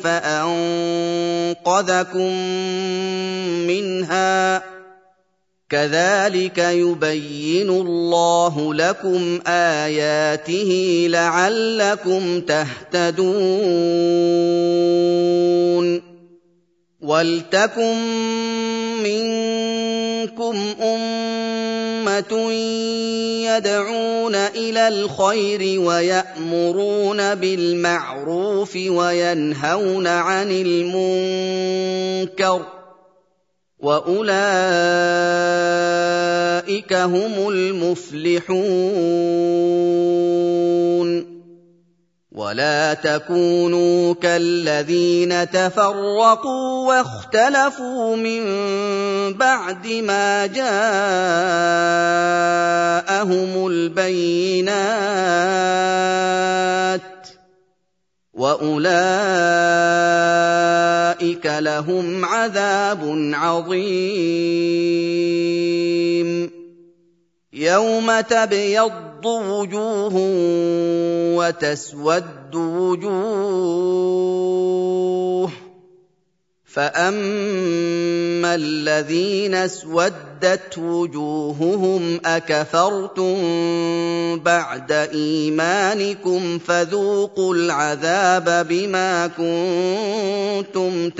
[SPEAKER 1] فأنقذكم منها كذلك يبين الله لكم آياته لعلكم تهتدون وَلْتَكُن مِّنكُمْ أُمَّةٌ يَدْعُونَ إِلَى الْخَيْرِ وَيَأْمُرُونَ بِالْمَعْرُوفِ وَيَنْهَوْنَ عَنِ الْمُنكَرِ ۚ وَأُولَٰئِكَ هُمُ الْمُفْلِحُونَ ولا تكونوا كالذين تفرقوا واختلفوا من بعد ما جاءهم البينات وأولئك لهم عذاب عظيم يوم تبيض وجوه وتسود وجوه فأما الذين اسودت وجوههم أكفرتم بعد إيمانكم فذوقوا العذاب بما كنتم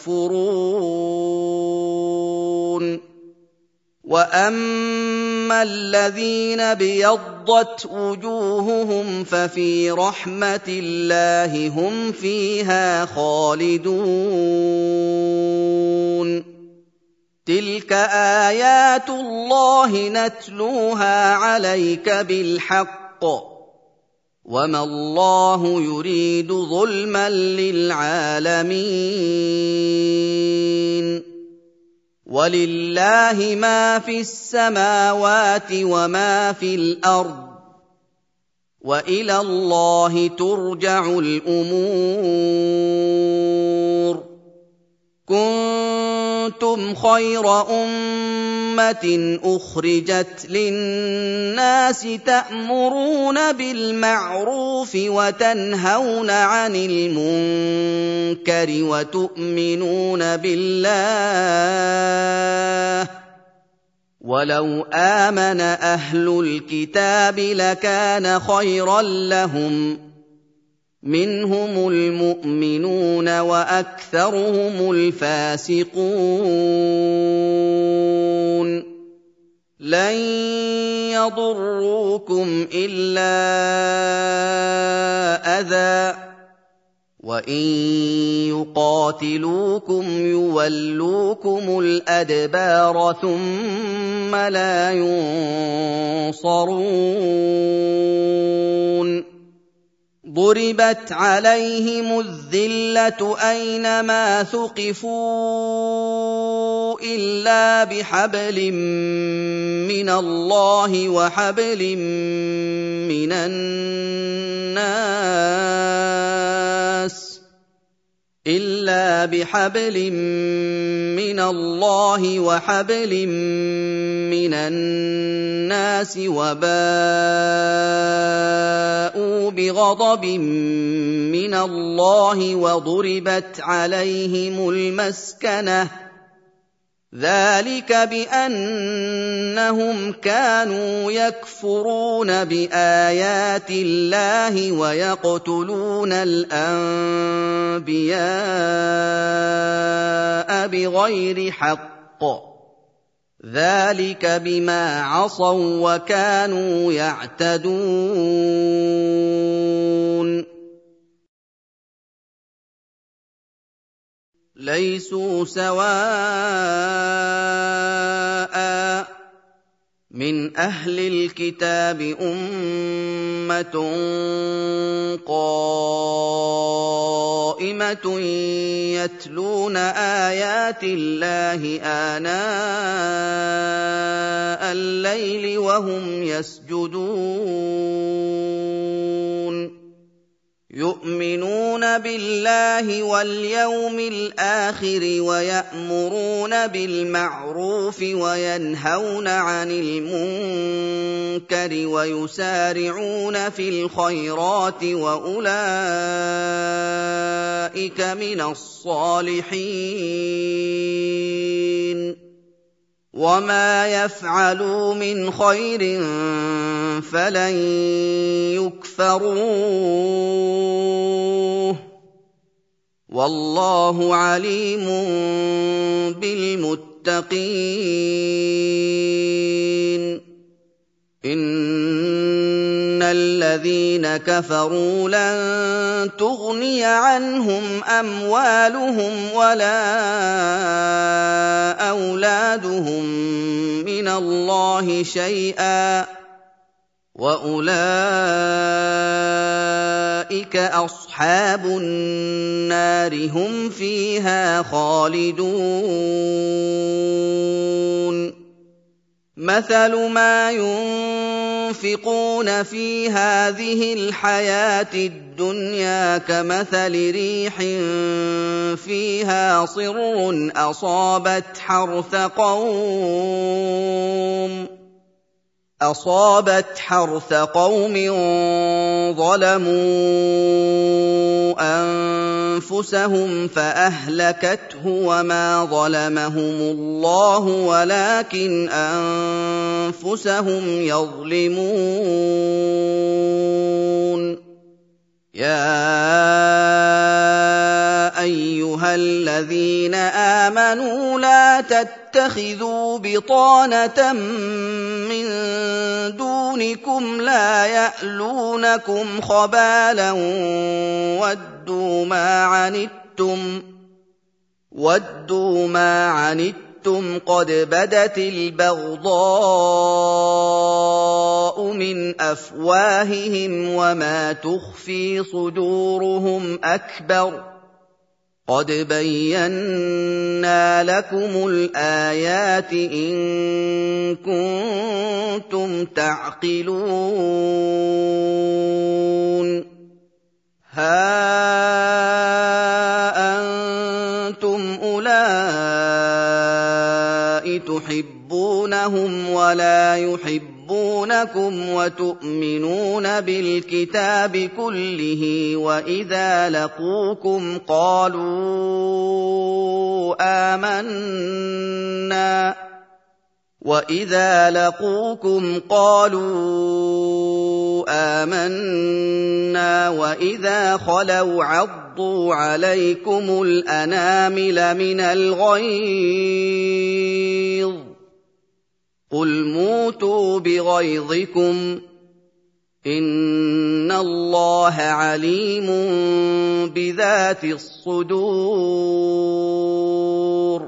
[SPEAKER 1] تكفرون وَأَمَّا الَّذِينَ ابْيَضَّتْ وُجُوهُهُمْ فَفِي رَحْمَةِ اللَّهِ هُمْ فِيهَا خَالِدُونَ تِلْكَ آيَاتُ اللَّهِ نَتْلُوهَا عَلَيْكَ بِالْحَقِّ وَمَا اللَّهُ يُرِيدُ ظُلْمًا لِّلْعَالَمِينَ وَلِلَّهِ مَا فِي السَّمَاوَاتِ وَمَا فِي الْأَرْضِ وَإِلَى اللَّهِ تُرْجَعُ الْأُمُورُ كُنتُمْ خَيْرَ أُمَّةٍ أُخْرِجَتْ لِلنَّاسِ تَأْمُرُونَ بِالْمَعْرُوفِ وَتَنْهَوْنَ عَنِ الْمُنكَرِ وَتُؤْمِنُونَ بِاللَّهِ وَلَوْ آمَنَ أَهْلُ الْكِتَابِ لَكَانَ خَيْرًا لَّهُمْ مِنْهُمُ الْمُؤْمِنُونَ وَأَكْثَرُهُمُ الْفَاسِقُونَ لَن يَضُرُّوكُمْ إِلَّا أَذًى وَإِن يُقَاتِلُوكُمْ يُوَلُّوكُمُ الْأَدْبَارَ ثُمَّ لَا يُنصَرُونَ ضُرِبَتْ عَلَيْهِمُ الذِّلَّةُ أَيْنَمَا ثُقِفُوا إِلَّا بِحَبْلٍ مِّنَ اللَّهِ وَحَبْلٍ مِّنَ النَّاسِ إِلَّا بِحَبْلٍ مِّنَ اللَّهِ وَحَبْلٍ مِّنَ النَّاسِ وَبَاءُوا بِغَضَبٍ مِّنَ اللَّهِ وَضُرِبَتْ عَلَيْهِمُ الْمَسْكَنَةُ ۚ ذَٰلِكَ بِأَنَّهُمْ كَانُوا يَكْفُرُونَ بِآيَاتِ اللَّهِ وَيَقْتُلُونَ الْأَنبِيَاءَ بِغَيْرِ حَقٍّ ۚ ذَٰلِكَ بِمَا عَصَوا وَّكَانُوا يَعْتَدُونَ لَيْسُوا سَوَاءً ۗ مِّنْ أَهْلِ الْكِتَابِ أُمَّةٌ قَائِمَةٌ يَتْلُونَ آيَاتِ اللَّهِ آنَاءَ اللَّيْلِ وَهُمْ يَسْجُدُونَ يُؤْمِنُونَ بِاللَّهِ وَالْيَوْمِ الْآخِرِ وَيَأْمُرُونَ بِالْمَعْرُوفِ وَيَنْهَوْنَ عَنِ الْمُنكَرِ وَيُسَارِعُونَ فِي الْخَيْرَاتِ وَأُولَٰئِكَ مِنَ الصَّالِحِينَ وَمَا يَفْعَلُوا مِنْ خَيْرٍ فَلَن يُكْفَرُوهُ وَاللَّهُ عَلِيمٌ بِالْمُتَّقِينَ إِنَّ الَّذِينَ كَفَرُوا لَن تُغْنِيَ عَنْهُمْ أَمْوَالُهُمْ وَلَا أَوْلَادُهُم مِّنَ اللَّهِ شَيْئًا وَأُولَٰئِكَ أَصْحَابُ النَّارِ هُمْ فِيهَا خَالِدُونَ مَثَلُ مَا يُنفِقُونَ فِي هَٰذِهِ الْحَيَاةِ الدُّنْيَا كَمَثَلِ رِيحٍ فِيهَا صِرٌّ أَصَابَتْ حَرْثَ قَوْمٍ أصابت حرث قوم ظلموا أنفسهم فأهلكته وما ظلمهم الله ولكن أنفسهم يظلمون يا أيها الذين آمنوا لا تتخذوا بطانة من دونكم لا يألونكم خبالا ودوا ما عنتم ودوا ما عنتم قد بدت البغضاء من أفواههم وما تخفي صدورهم أكبر قد بينا لكم الآيات إن كنتم تعقلون ها أنتم أولئك تحبونهم ولا يحبونكم وتؤمنون بالكتاب كله وإذا لقوكم قالوا آمنا وَإِذَا لَقُوكُمْ قَالُوا آمَنَّا وَإِذَا خَلَوْا عَضُّوا عَلَيْكُمُ الْأَنَامِلَ مِنَ الْغَيْظِ ۚ قُلْ مُوتُوا بِغَيْظِكُمْ ۗ إِنَّ اللَّهَ عَلِيمٌ بِذَاتِ الصُّدُورِ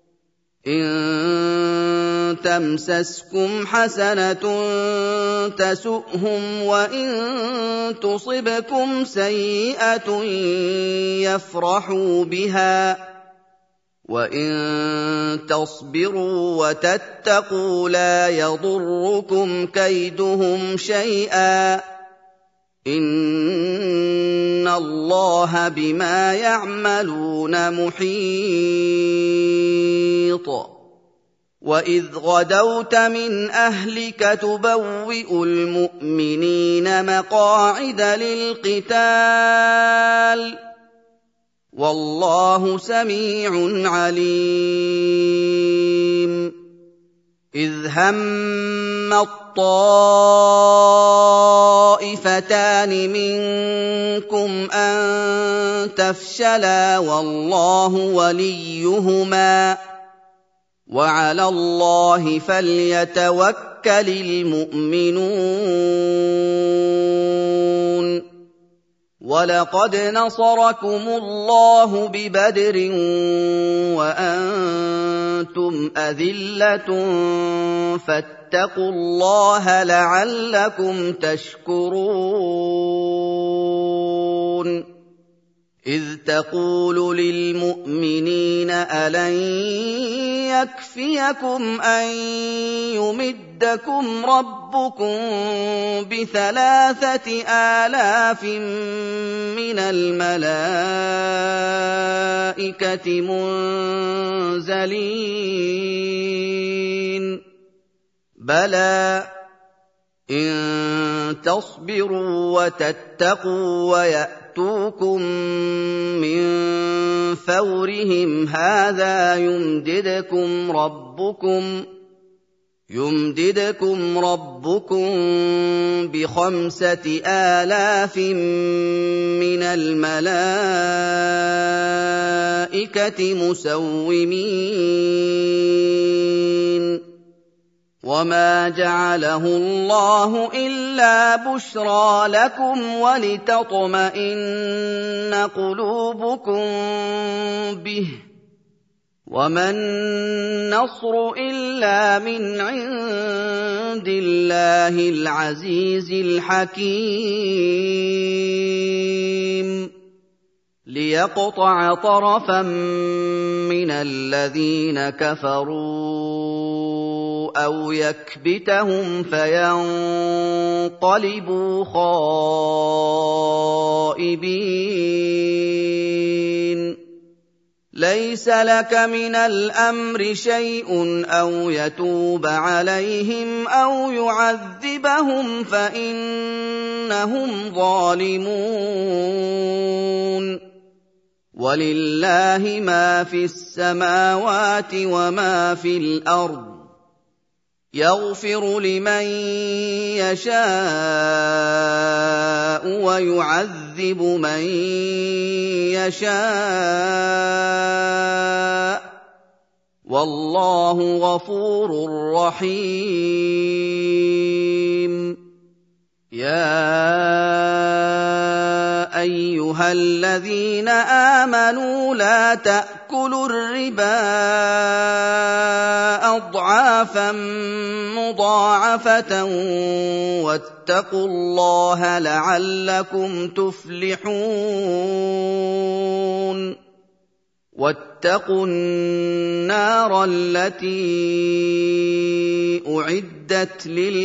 [SPEAKER 1] إِن تَمْسَسْكُمْ حَسَنَةٌ تَسُؤْهُمْ وَإِن تُصِبْكُمْ سَيِّئَةٌ يَفْرَحُوا بِهَا وَإِن تَصْبِرُوا وَتَتَّقُوا لَا يَضُرُّكُمْ كَيْدُهُمْ شَيْئًا ۗ إِنَّ اللَّهَ بِمَا يَعْمَلُونَ مُحِيطٌ وَإِذْ غَدَوْتَ مِنْ أَهْلِكَ تُبَوِّئُ الْمُؤْمِنِينَ مَقَاعِدَ لِلْقِتَالِ ۗ وَاللَّهُ سَمِيعٌ عَلِيمٌ إِذْ هَمَّ الطَّائِفَتَانِ مِنكُمْ أَن تَفْشَلَا وَاللَّهُ وَلِيُّهُمَا ۗ وَعَلَى اللَّهِ فَلْيَتَوَكَّلِ الْمُؤْمِنُونَ وَلَقَدْ نَصَرَكُمُ اللَّهُ بِبَدْرٍ وَأَنتُمْ أَذِلَّةٌ فَاتَّقُوا اللَّهَ لَعَلَّكُمْ تَشْكُرُونَ إِذْ تَقُولُ لِلْمُؤْمِنِينَ أَلَن يَكْفِيَكُمْ أَن يُمِدَّكُمْ رَبُّكُم بِثَلَاثَةِ آلَافٍ مِّنَ الْمَلَائِكَةِ مُنزَلِينَ بَلَىٰ إِن تَصْبِرُوا وَتَتَّقُوا وَيَأْتُوكُم مِّن فَوْرِهِمْ هَٰذَا يُمْدِدْكُمْ رَبُّكُمْ يُمْدِدْكُمْ رَبُّكُم بِخَمْسَةِ آلَافٍ مِّنَ الْمَلَائِكَةِ مُسَوِّمِينَ وَمَا جَعَلَهُ اللَّهُ إِلَّا بُشْرَىٰ لَكُمْ وَلِتَطْمَئِنَّ قُلُوبُكُم بِهِ ۗ وَمَا النَّصْرُ إِلَّا مِنْ عِندِ اللَّهِ الْعَزِيزِ الْحَكِيمِ لِيَقْطَعَ طَرَفًا مِّنَ الَّذِينَ كَفَرُوا أَوْ يَكْبِتَهُمْ فَيَنقَلِبُوا خَائِبِينَ لَيْسَ لَكَ مِنَ الْأَمْرِ شَيْءٌ أَوْ يَتُوبَ عَلَيْهِمْ أَوْ يُعَذِّبَهُمْ فَإِنَّهُمْ ظَالِمُونَ وَلِلَّهِ مَا فِي السَّمَاوَاتِ وَمَا فِي الْأَرْضِ يَغْفِرُ لِمَن يَشَاءُ وَيُعَذِّبُ مَن يَشَاءُ وَاللَّهُ غَفُورٌ رَّحِيمٌ يَا أَيُّهَا الَّذِينَ آمَنُوا لَا تَأْكُلُوا الرِّبَا أَضْعَافًا مُّضَاعَفَةً وَاتَّقُوا اللَّهَ لَعَلَّكُمْ تُفْلِحُونَ وَاتَّقُوا النَّارَ الَّتِي أُعِدَّتْ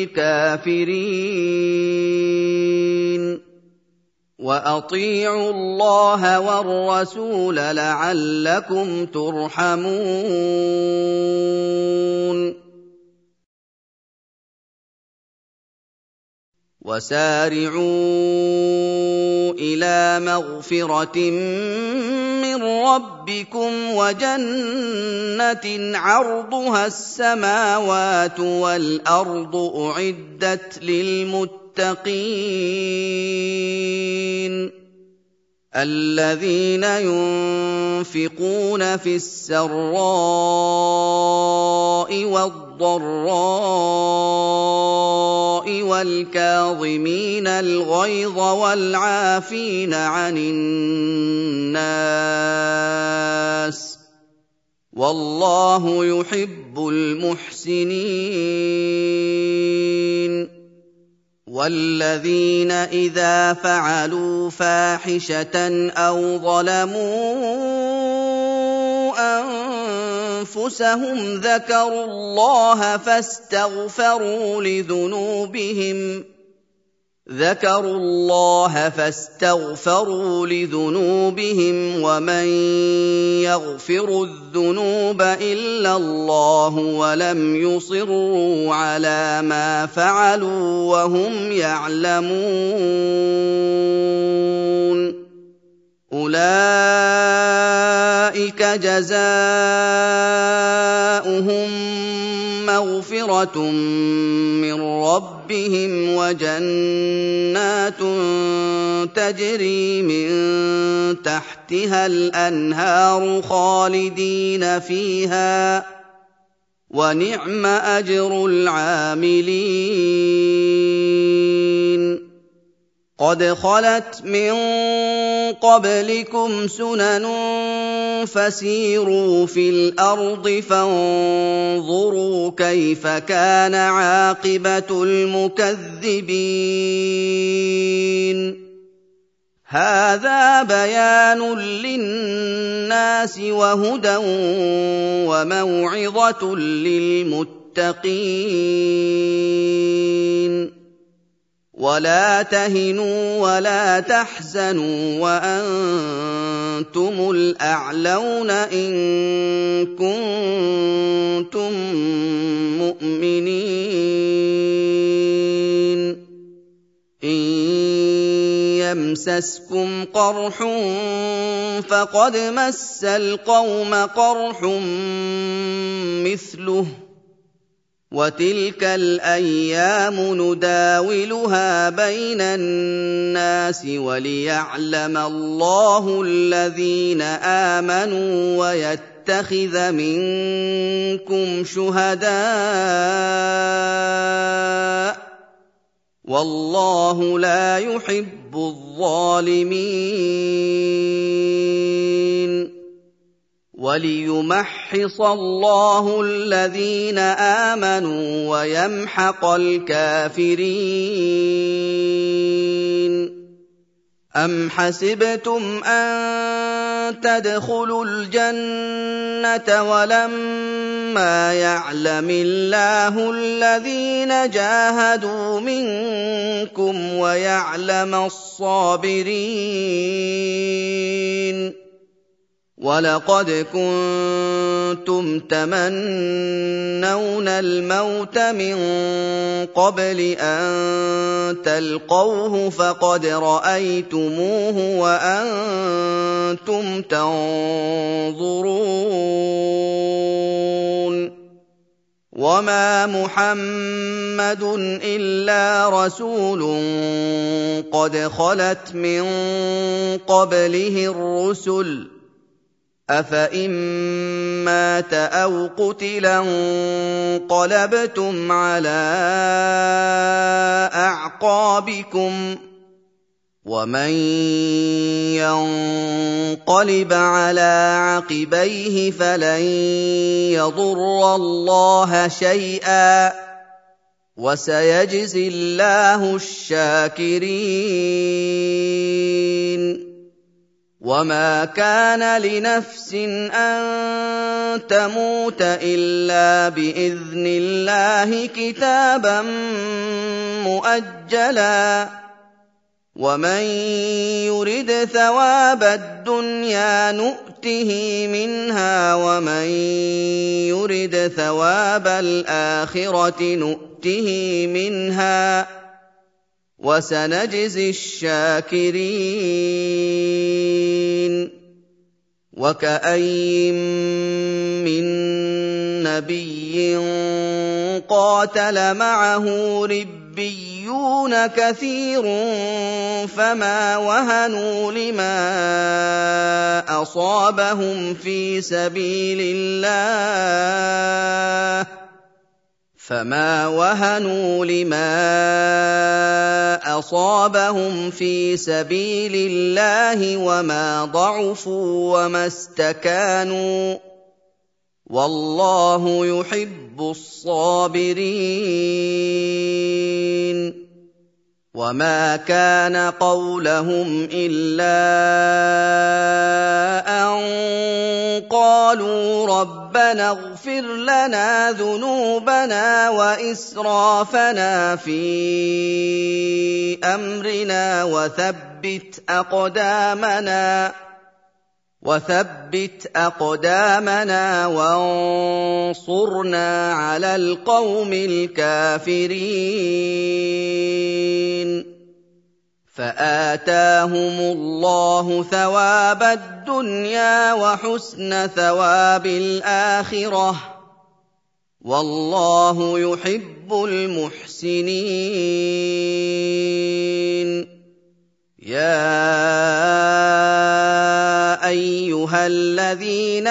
[SPEAKER 1] لِلْكَافِرِينَ وَأَطِيعُوا اللَّهَ وَالرَّسُولَ لَعَلَّكُمْ تُرْحَمُونَ وَسَارِعُوا إِلَىٰ مَغْفِرَةٍ مِّن رَّبِّكُمْ وَجَنَّةٍ عَرْضُهَا السَّمَاوَاتُ وَالْأَرْضُ أُعِدَّتْ لِلْمُتَّقِينَ الَّذِينَ يُنفِقُونَ فِي السَّرَّاءِ وَالضَّرَّاءِ وَالْكَاظِمِينَ الْغَيْظَ وَالْعَافِينَ عَنِ النَّاسِ ۗ وَاللَّهُ يُحِبُّ الْمُحْسِنِينَ. وَالَّذِينَ إِذَا فَعَلُوا فَاحِشَةً أَوْ ظَلَمُوا أَنفُسَهُمْ ذَكَرُوا اللَّهَ فَاسْتَغْفَرُوا لِذُنُوبِهِمْ ذكروا الله فاستغفروا لذنوبهم ومن يغفر الذنوب إلا الله ولم يصروا على ما فعلوا وهم يعلمون أولئك جزاؤهم مغفرة من ربهم وجنات تجري من تحتها الأنهار خالدين فيها ونعم أجر العاملين. قد خلت من قبلكم سنن فسيروا في الأرض فانظروا كيف كان عاقبة المكذبين. هذا بيان للناس وهدى وموعظة للمتقين. ولا تهنوا ولا تحزنوا وأنتم الأعلون إن كنتم مؤمنين. إن يمسسكم قرح فقد مس القوم قرح مثله وتلك الأيام نداولها بين الناس وليعلم الله الذين آمنوا ويتخذ منكم شهداء والله لا يحب الظالمين. وليمحص الله الذين آمنوا ويمحق الكافرين. أم حسبتم أن تدخلوا الجنة ولما يعلم الله الذين جاهدوا منكم ويعلم الصابرين. وَلَقَدْ كُنتُمْ تَمَنَّوْنَ الْمَوْتَ مِن قَبْلِ أَن تَلْقَوْهُ فَقَدْ رَأَيْتُمُوهُ وَأَنتُمْ تَنظُرُونَ. وَمَا مُحَمَّدٌ إِلَّا رَسُولٌ قَدْ خَلَتْ مِن قَبْلِهِ الرُّسُلُ أَفَإِن مَّاتَ أَوْ قُتِلَ انقَلَبْتُمْ عَلَىٰ أَعْقَابِكُمْ ۚ وَمَن يَنقَلِبْ عَلَىٰ عَقِبَيْهِ فَلَن يَضُرَّ اللَّهَ شَيْئًا ۗ وَسَيَجْزِي اللَّهُ الشَّاكِرِينَ. وَمَا كَانَ لِنَفْسٍ أَن تَمُوتَ إِلَّا بِإِذْنِ اللَّهِ كِتَابًا مُّؤَجَّلًا. وَمَن يُرِدْ ثَوَابَ الدُّنْيَا نُؤْتِهِ مِنْهَا وَمَن يُرِدْ ثَوَابَ الْآخِرَةِ نُؤْتِهِ مِنْهَا وَسَنَجْزِي الشَّاكِرِينَ. وَكَأَيِّن مِّن نَّبِيٍّ قَاتَلَ مَعَهُ رِبِّيُّونَ كَثِيرٌ فَمَا وَهَنُوا لِمَا أَصَابَهُمْ فِي سَبِيلِ اللَّهِ فما وهنوا لما أصابهم في سبيل الله وما ضعفوا وما استكانوا والله يحب الصابرين وما كان قولهم إلا أن قالوا ربنا اغفر لنا ذنوبنا وإسرافنا في أمرنا وثبت أقدامنا وثبت أقدامنا وانصرنا على القوم الكافرين فآتاهم الله ثواب الدنيا وحسن ثواب الآخرة والله يحب المحسنين يا أيها الذين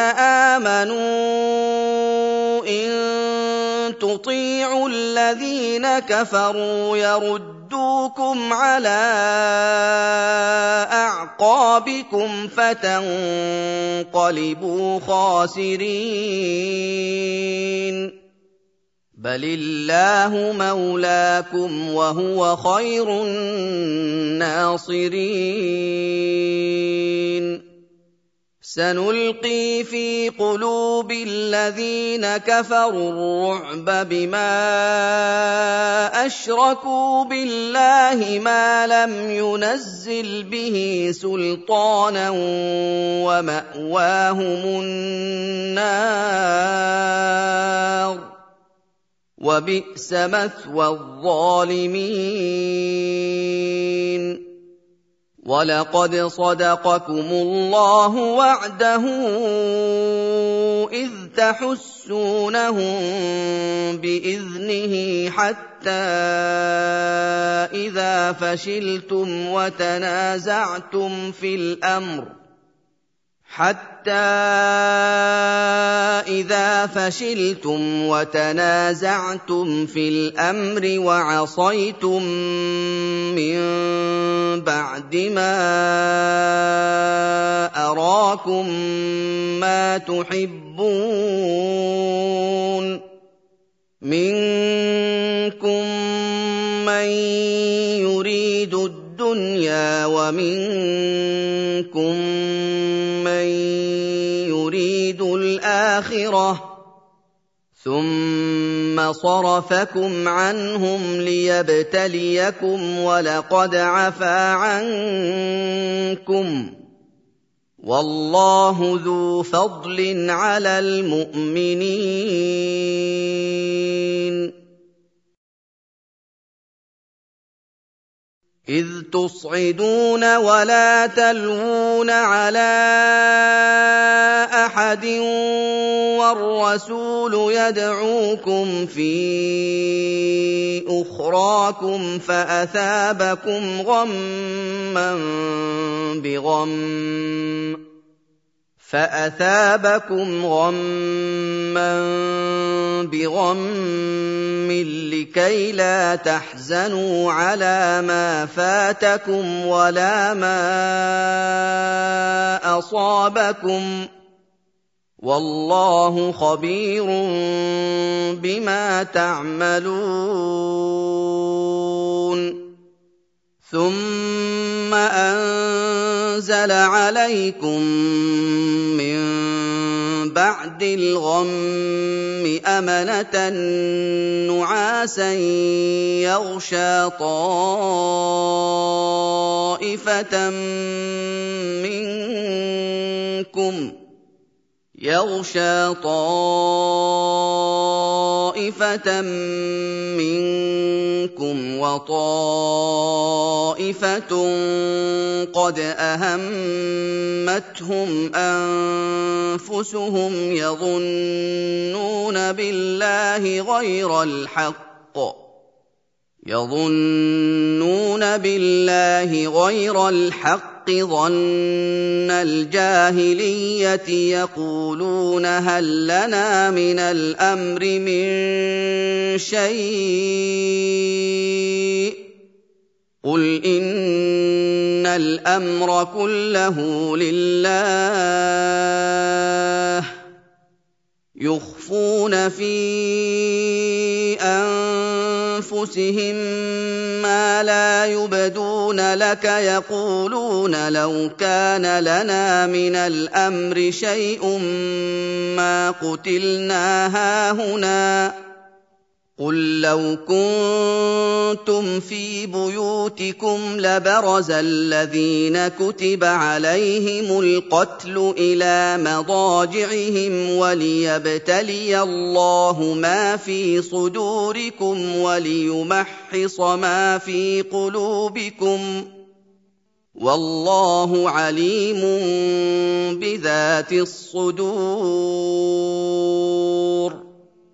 [SPEAKER 1] آمنوا إن تطيعوا الذين كفروا يردوكم على أعقابكم فتنقلبوا خاسرين بل الله مولاكم وهو خير الناصرين سنلقي في قلوب الذين كفروا الرعب بما أشركوا بالله ما لم ينزل به سلطانا ومأواهم النار وبئس مثوى الظالمين وَلَقَدْ صَدَقَكُمُ اللَّهُ وَعْدَهُ إِذْ تَحُسُّونَهُم بِإِذْنِهِ حَتَّىٰ إِذَا فَشِلْتُمْ وَتَنَازَعْتُمْ فِي الْأَمْرِ حَتَّىٰ إِذَا فَشِلْتُمْ وَتَنَازَعْتُمْ فِي الْأَمْرِ وَعَصَيْتُم مِّن بَعْدِ مَا أَرَاكُم مَّا تُحِبُّونَ مِنكُم مَّن يُرِيدُ الدُّنْيَا وَمِنكُم مَّن يُرِيدُ الْآخِرَةَ ثُمَّ صَرَفَكُمْ عَنْهُمْ لِيَبْتَلِيَكُمْ وَلَقَدْ عَفَا عَنكُمْ وَاللَّهُ ذُو فَضْلٍ عَلَى الْمُؤْمِنِينَ إِذْ تُصْعِدُونَ وَلَا تَلْوُونَ عَلَىٰ أَحَدٍ وَالرَّسُولُ يَدْعُوكُمْ فِي أُخْرَاكُمْ فَأَثَابَكُمْ غَمًّا بِغَمٍّ فَأَثَابَكُمْ غَمًّا بِغَمٍّ لِّكَيْ لَا تَحْزَنُوا عَلَىٰ مَا فَاتَكُمْ وَلَا مَا أَصَابَكُمْ وَاللَّهُ خَبِيرٌ بِمَا تَعْمَلُونَ ثُمَّ أَنزَلَ عَلَيْكُم مِّن بَعْدِ الْغَمِّ أَمَنَةً نُّعَاسًا يَغْشَىٰ طَائِفَةً مِّنكُمْ يَغْشَىٰ طَائِفَةً مِّنكُمْ وَطَائِفَةٌ قَدْ أَهَمَّتْهُمْ أَنفُسُهُمْ يَظُنُّونَ بِاللَّهِ غَيْرَ الْحَقِّ يَظُنُّونَ بِاللَّهِ غَيْرَ الْحَقِّ الحق ظن الجاهلية يقولون هل لنا من الأمر من شيء قل إن الأمر كله لله يخفون في أنفسهم ما لا يبدون لك يقولون لو كان لنا من الأمر شيء ما قتلنا هاهنا قل لو كنتم في بيوتكم لبرز الذين كتب عليهم القتل إلى مضاجعهم وليبتلي الله ما في صدوركم وليمحص ما في قلوبكم والله عليم بذات الصدور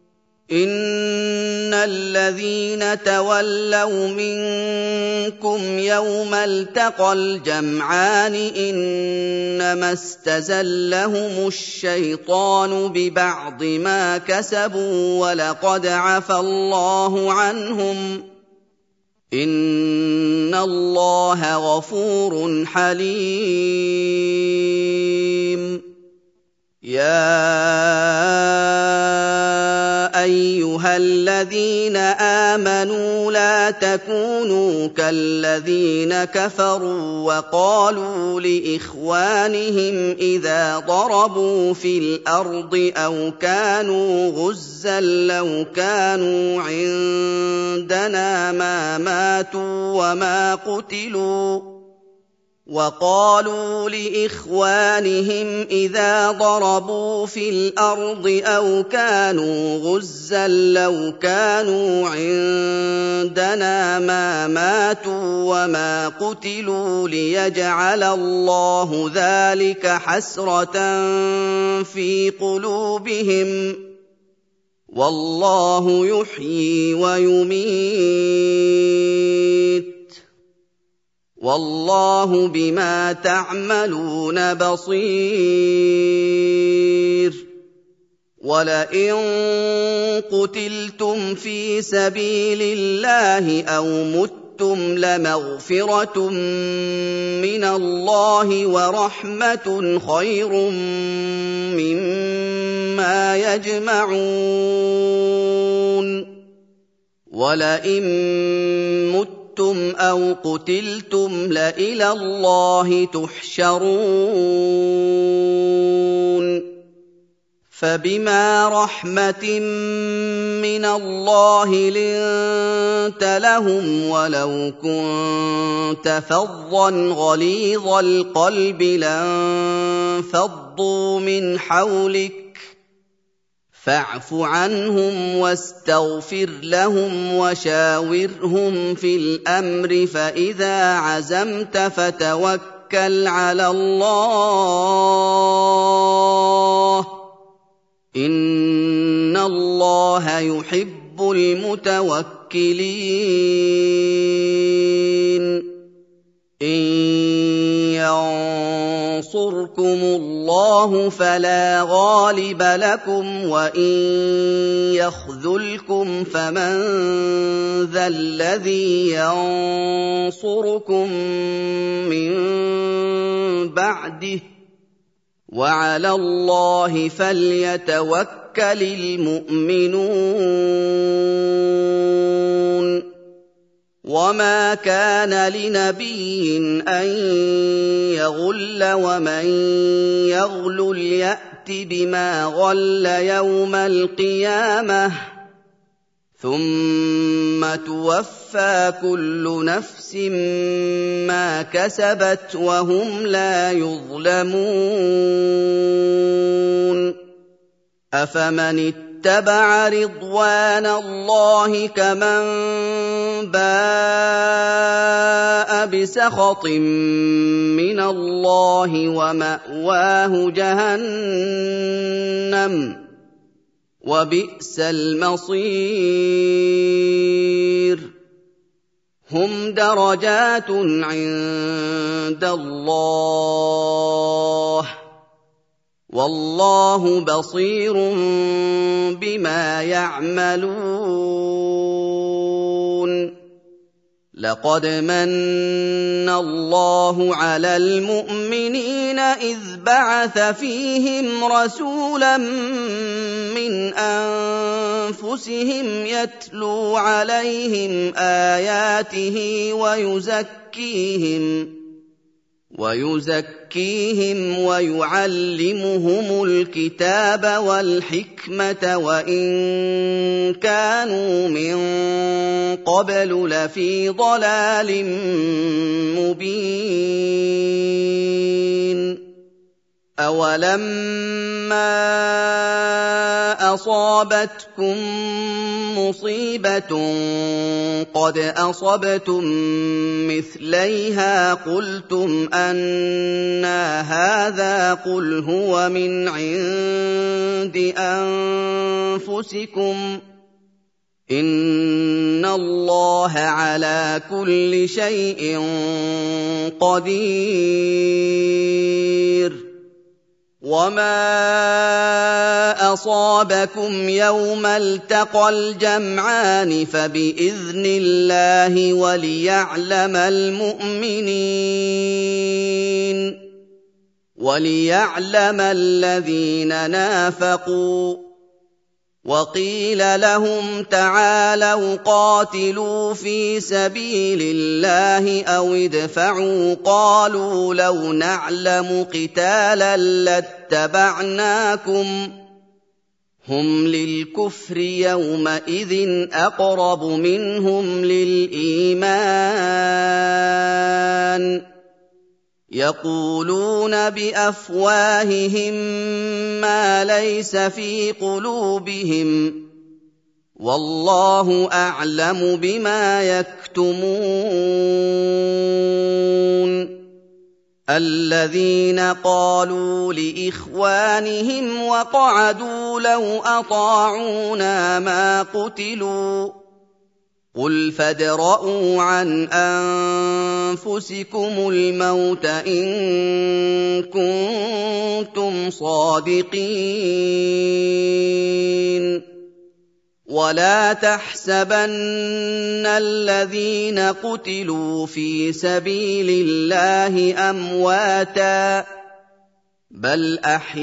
[SPEAKER 1] إن الذين تولوا منكم يوم التقى الجمعان إنما استزلهم الشيطان ببعض ما كسبوا ولقد عفى الله عنهم إن الله غفور حليم يا أيها الذين آمنوا لا تكونوا كالذين كفروا وقالوا لإخوانهم إذا ضربوا في الأرض أو كانوا غزا لو كانوا عندنا ما ماتوا وما قتلوا وقالوا لإخوانهم إذا ضربوا في الأرض أو كانوا غزا لو كانوا عندنا ما ماتوا وما قتلوا ليجعل الله ذلك حسرة في قلوبهم والله يحيي ويميت والله بما تعملون بصير ولئن قتلتم في سبيل الله أو متم لمغفرة من الله ورحمة خير مما يجمعون ولئن متم أو قتلتم لإلى الله تحشرون فبما رحمة من الله لنت لهم ولو كنت فظا غليظ القلب لانفضوا من حولك فاعف عنهم واستغفر لهم وشاورهم في الأمر فإذا عزمت فتوكل على الله إن الله يحب المتوكلين إن ينصركم الله فلا غالب لكم وإن يخذلكم فمن ذا الذي ينصركم من بعده وعلى الله فليتوكل المؤمنون وما كان لنبي أن يغل ومن يغلل يأت بما غل يوم القيامة ثم توفى كل نفس ما كسبت وهم لا يظلمون أفمن اتبع رضوان الله كمن باء بسخط من الله ومأواه جهنم وبئس المصير هم درجات عند الله والله بصير بما يعملون لقد مَنَّ اللَّهُ عَلَى الْمُؤْمِنِينَ إِذْ بَعَثَ فِيهِمْ رَسُولًا مِّنْ أَنفُسِهِمْ يَتْلُو عَلَيْهِمْ آيَاتِهِ وَيُزَكِّيهِمْ وَيُزَكِّيهِمْ وَيُعَلِّمُهُمُ الْكِتَابَ وَالْحِكْمَةَ وَإِن كَانُوا مِن قَبْلُ لَفِي ضَلَالٍ مُّبِينٍ أَوَلَمَّا أَصَابَتْكُم مُّصِيبَةٌ قَدْ أَصَبْتُم مِّثْلَيْهَا قُلْتُمْ أَنَّىٰ هَٰذَا ۖ قُلْ هُوَ مِنْ عِندِ أَنفُسِكُمْ ۗ إِنَّ اللَّهَ عَلَىٰ كُلِّ شَيْءٍ قَدِيرٌ وَمَا أَصَابَكُمْ يَوْمَ الْتَقَى الْجَمْعَانِ فَبِإِذْنِ اللَّهِ وَلِيَعْلَمَ الْمُؤْمِنِينَ وَلِيَعْلَمَ الَّذِينَ نَافَقُوا وَقِيلَ لَهُمْ تَعَالَوْا قَاتِلُوا فِي سَبِيلِ اللَّهِ أَوِ ادْفَعُوا قَالُوا لَوْ نَعْلَمُ قِتَالًا لَّاتَّبَعْنَاكُمْ ۗ هُمْ لِلْكُفْرِ يَوْمَئِذٍ أَقْرَبُ مِنْهُمْ لِلْإِيمَانِ يَقُولُونَ بِأَفْوَاهِهِم مَّا لَيْسَ فِي قُلُوبِهِمْ وَاللَّهُ أَعْلَمُ بِمَا يَكْتُمُونَ الَّذِينَ قَالُوا لِإِخْوَانِهِمْ وَقَعَدُوا لَوْ أَطَاعُونَا مَا قُتِلُوا ۗ قُلْ فَادْرَءُوا عَنْ أَنفُسِكُمُ الْمَوْتَ إِن كُنتُمْ صَادِقِينَ وَلَا تَحْسَبَنَّ الَّذِينَ قُتِلُوا فِي سَبِيلِ اللَّهِ أَمْوَاتًا بَلْ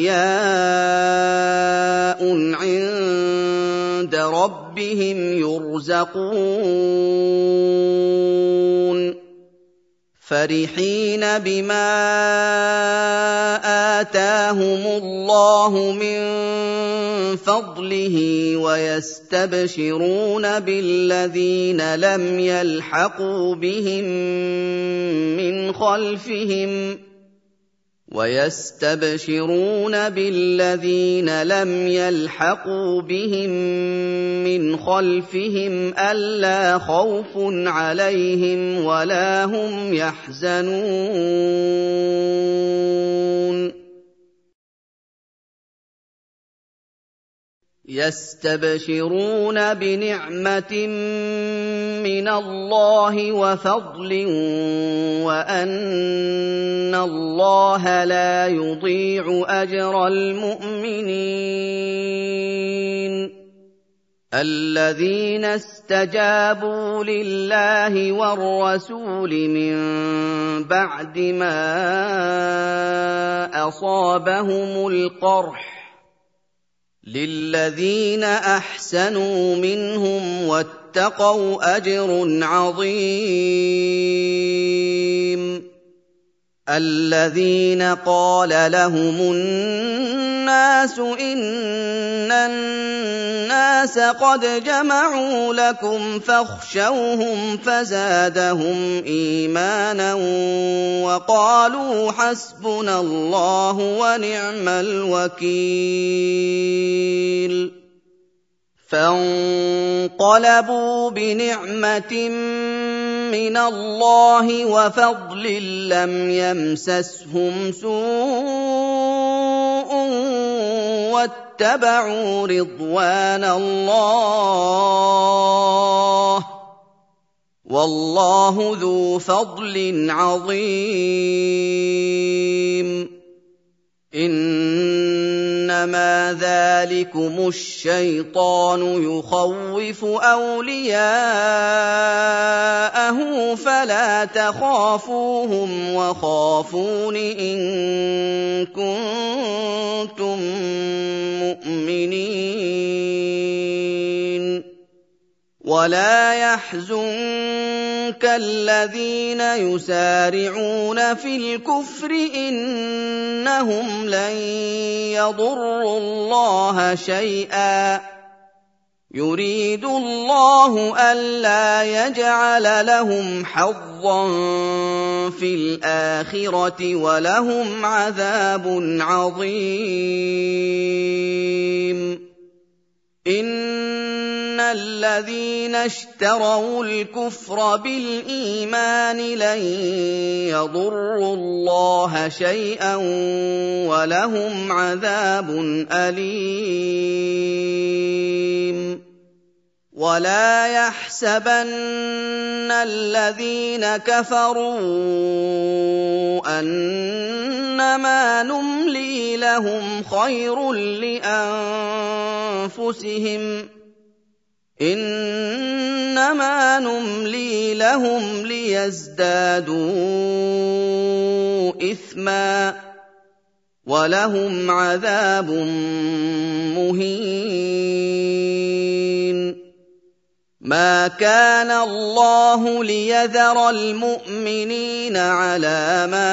[SPEAKER 1] أَحْيَاءٌ عِندَ رَبِّهِمْ يُرْزَقُونَ فَرِحِينَ بِمَا آتَاهُمُ اللَّهُ مِن فَضْلِهِ وَيَسْتَبْشِرُونَ بِالَّذِينَ لَمْ يَلْحَقُوا بِهِم مِّنْ خَلْفِهِمْ وَيَسْتَبْشِرُونَ بِالَّذِينَ لَمْ يَلْحَقُوا بِهِم مِّنْ خَلْفِهِمْ أَلَّا خَوْفٌ عَلَيْهِمْ وَلَا هُمْ يَحْزَنُونَ يَسْتَبْشِرُونَ بِنِعْمَةٍ مِّنَ اللَّهِ وَفَضْلٍ وَأَنَّ اللَّهَ لَا يُضِيعُ أَجْرَ الْمُؤْمِنِينَ الَّذِينَ اسْتَجَابُوا لِلَّهِ وَالرَّسُولِ مِن بَعْدِ مَا أَصَابَهُمُ الْقَرْحُ لِلَّذِينَ أَحْسَنُوا مِنْهُمْ وَاتَّقَوْا أَجْرٌ عَظِيمٌ الَّذِينَ قَالَ لَهُمُ النَّاسُ إِنَّ النَّاسَ قَدْ جَمَعُوا لَكُمْ فَاخْشَوْهُمْ فَزَادَهُمْ إِيمَانًا وَقَالُوا حَسْبُنَا اللَّهُ وَنِعْمَ الْوَكِيلُ فَانقَلَبُوا بِنِعْمَةٍ مِّنَ اللَّهِ وَفَضْلٍ لَّمْ يَمْسَسْهُمْ سُوءٌ وَاتَّبَعُوا رِضْوَانَ اللَّهِ وَاللَّهُ ذُو فَضْلٍ عَظِيمٍ. إِنَّمَا ذَٰلِكُمُ الشَّيْطَانُ يُخَوِّفُ أَوْلِيَاءَهُ فَلَا تَخَافُوهُمْ وَخَافُونِ إِن كُنتُم مُّؤْمِنِينَ. وَلَا يَحْزُنكَ الَّذِينَ يُسَارِعُونَ فِي الْكُفْرِ إِنَّهُمْ لَن يَضُرُّوا اللَّهَ شَيْئًا يُرِيدُ اللَّهُ أَلَّا يَجْعَلَ لَهُمْ حَظًّا فِي الْآخِرَةِ وَلَهُمْ عَذَابٌ عَظِيمٌ. إِنَّ الَّذِينَ اشْتَرَوُا الْكُفْرَ بِالْإِيمَانِ لَن يَضُرُّوا اللَّهَ شَيْئًا وَلَهُمْ عَذَابٌ أَلِيمٌ. وَلَا يَحْسَبَنَّ الَّذِينَ كَفَرُوا أَنَّمَا نُمْلِي لَهُمْ خَيْرٌ لِّأَنفُسِهِمْ ۚ إِنَّمَا نُمْلِي لَهُمْ لِيَزْدَادُوا إِثْمًا ۚ وَلَهُمْ عَذَابٌ مُّهِينٌ. مَا كَانَ اللَّهُ لِيَذَرَ الْمُؤْمِنِينَ عَلَىٰ مَا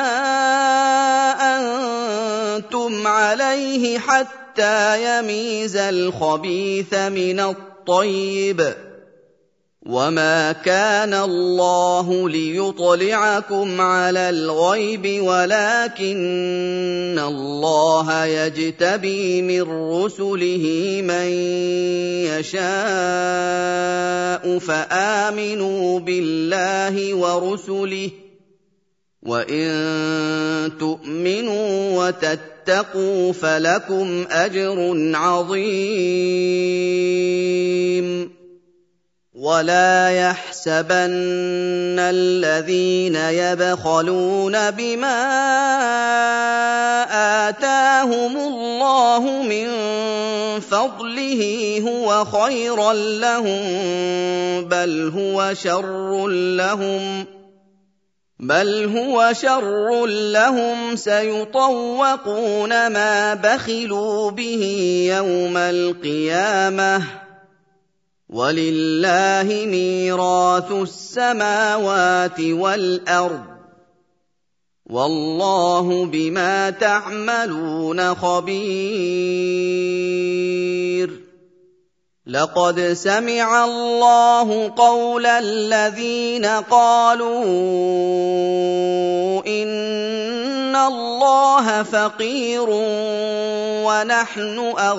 [SPEAKER 1] أَنتُمْ عَلَيْهِ حَتَّىٰ يَمِيزَ الْخَبِيثَ مِنَ الطَّيِّبِ ۗ وَمَا كَانَ اللَّهُ لِيُطْلِعَكُمْ عَلَى الْغَيْبِ وَلَٰكِنَّ اللَّهَ يَجْتَبِي مِن رُّسُلِهِ مَن يَشَاءُ ۖ فَآمِنُوا بِاللَّهِ وَرُسُلِهِ ۚ وَإِن تُؤْمِنُوا وَتَتَّقُوا فَلَكُمْ أَجْرٌ عَظِيمٌ. وَلَا يَحْسَبَنَّ الَّذِينَ يَبْخَلُونَ بِمَا آتَاهُمُ اللَّهُ مِن فَضْلِهِ هُوَ خَيْرًا لَّهُم بَلْ هُوَ شَرٌّ لَّهُمْ بل هو شر لهم سيطوقون ما بخلوا به يوم القيامة ولله ميراث السماوات والأرض والله بما تعملون خبير. لقد سمع الله قول الذين قالوا إن الله فقير ونحن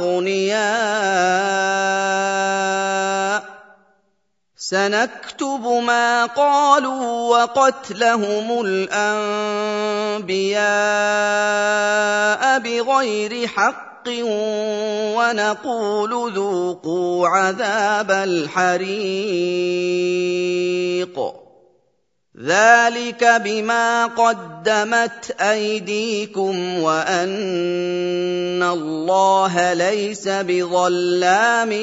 [SPEAKER 1] أغنياء سنكتب ما قالوا وقتلهم الأنبياء بغير حق ونقول ذوقوا عذاب الحريق ذلك بما قدمت أيديكم وأن الله ليس بظلام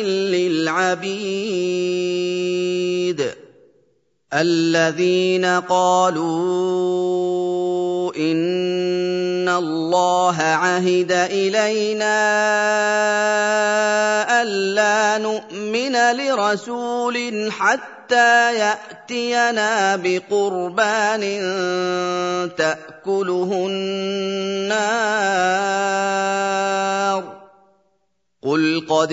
[SPEAKER 1] للعبيد. الذين قالوا إن الله عهد إلينا ألا نؤمن لرسول حتى يأتينا بقربان تأكله النار قل قد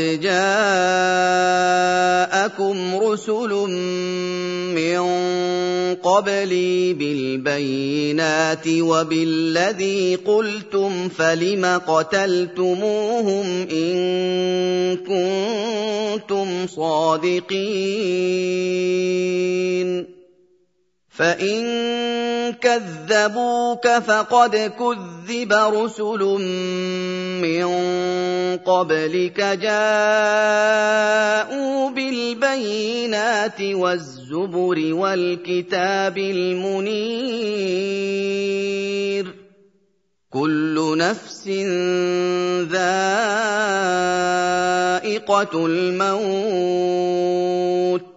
[SPEAKER 1] جاءكم رسل من قبلي بالبينات وبالذي قلتم فلم قتلتموهم إن كنتم صادقين فإن كذبوك فقد كذب رسل من قبلك جاءوا بالبينات والزبر والكتاب المنير كل نفس ذائقة الموت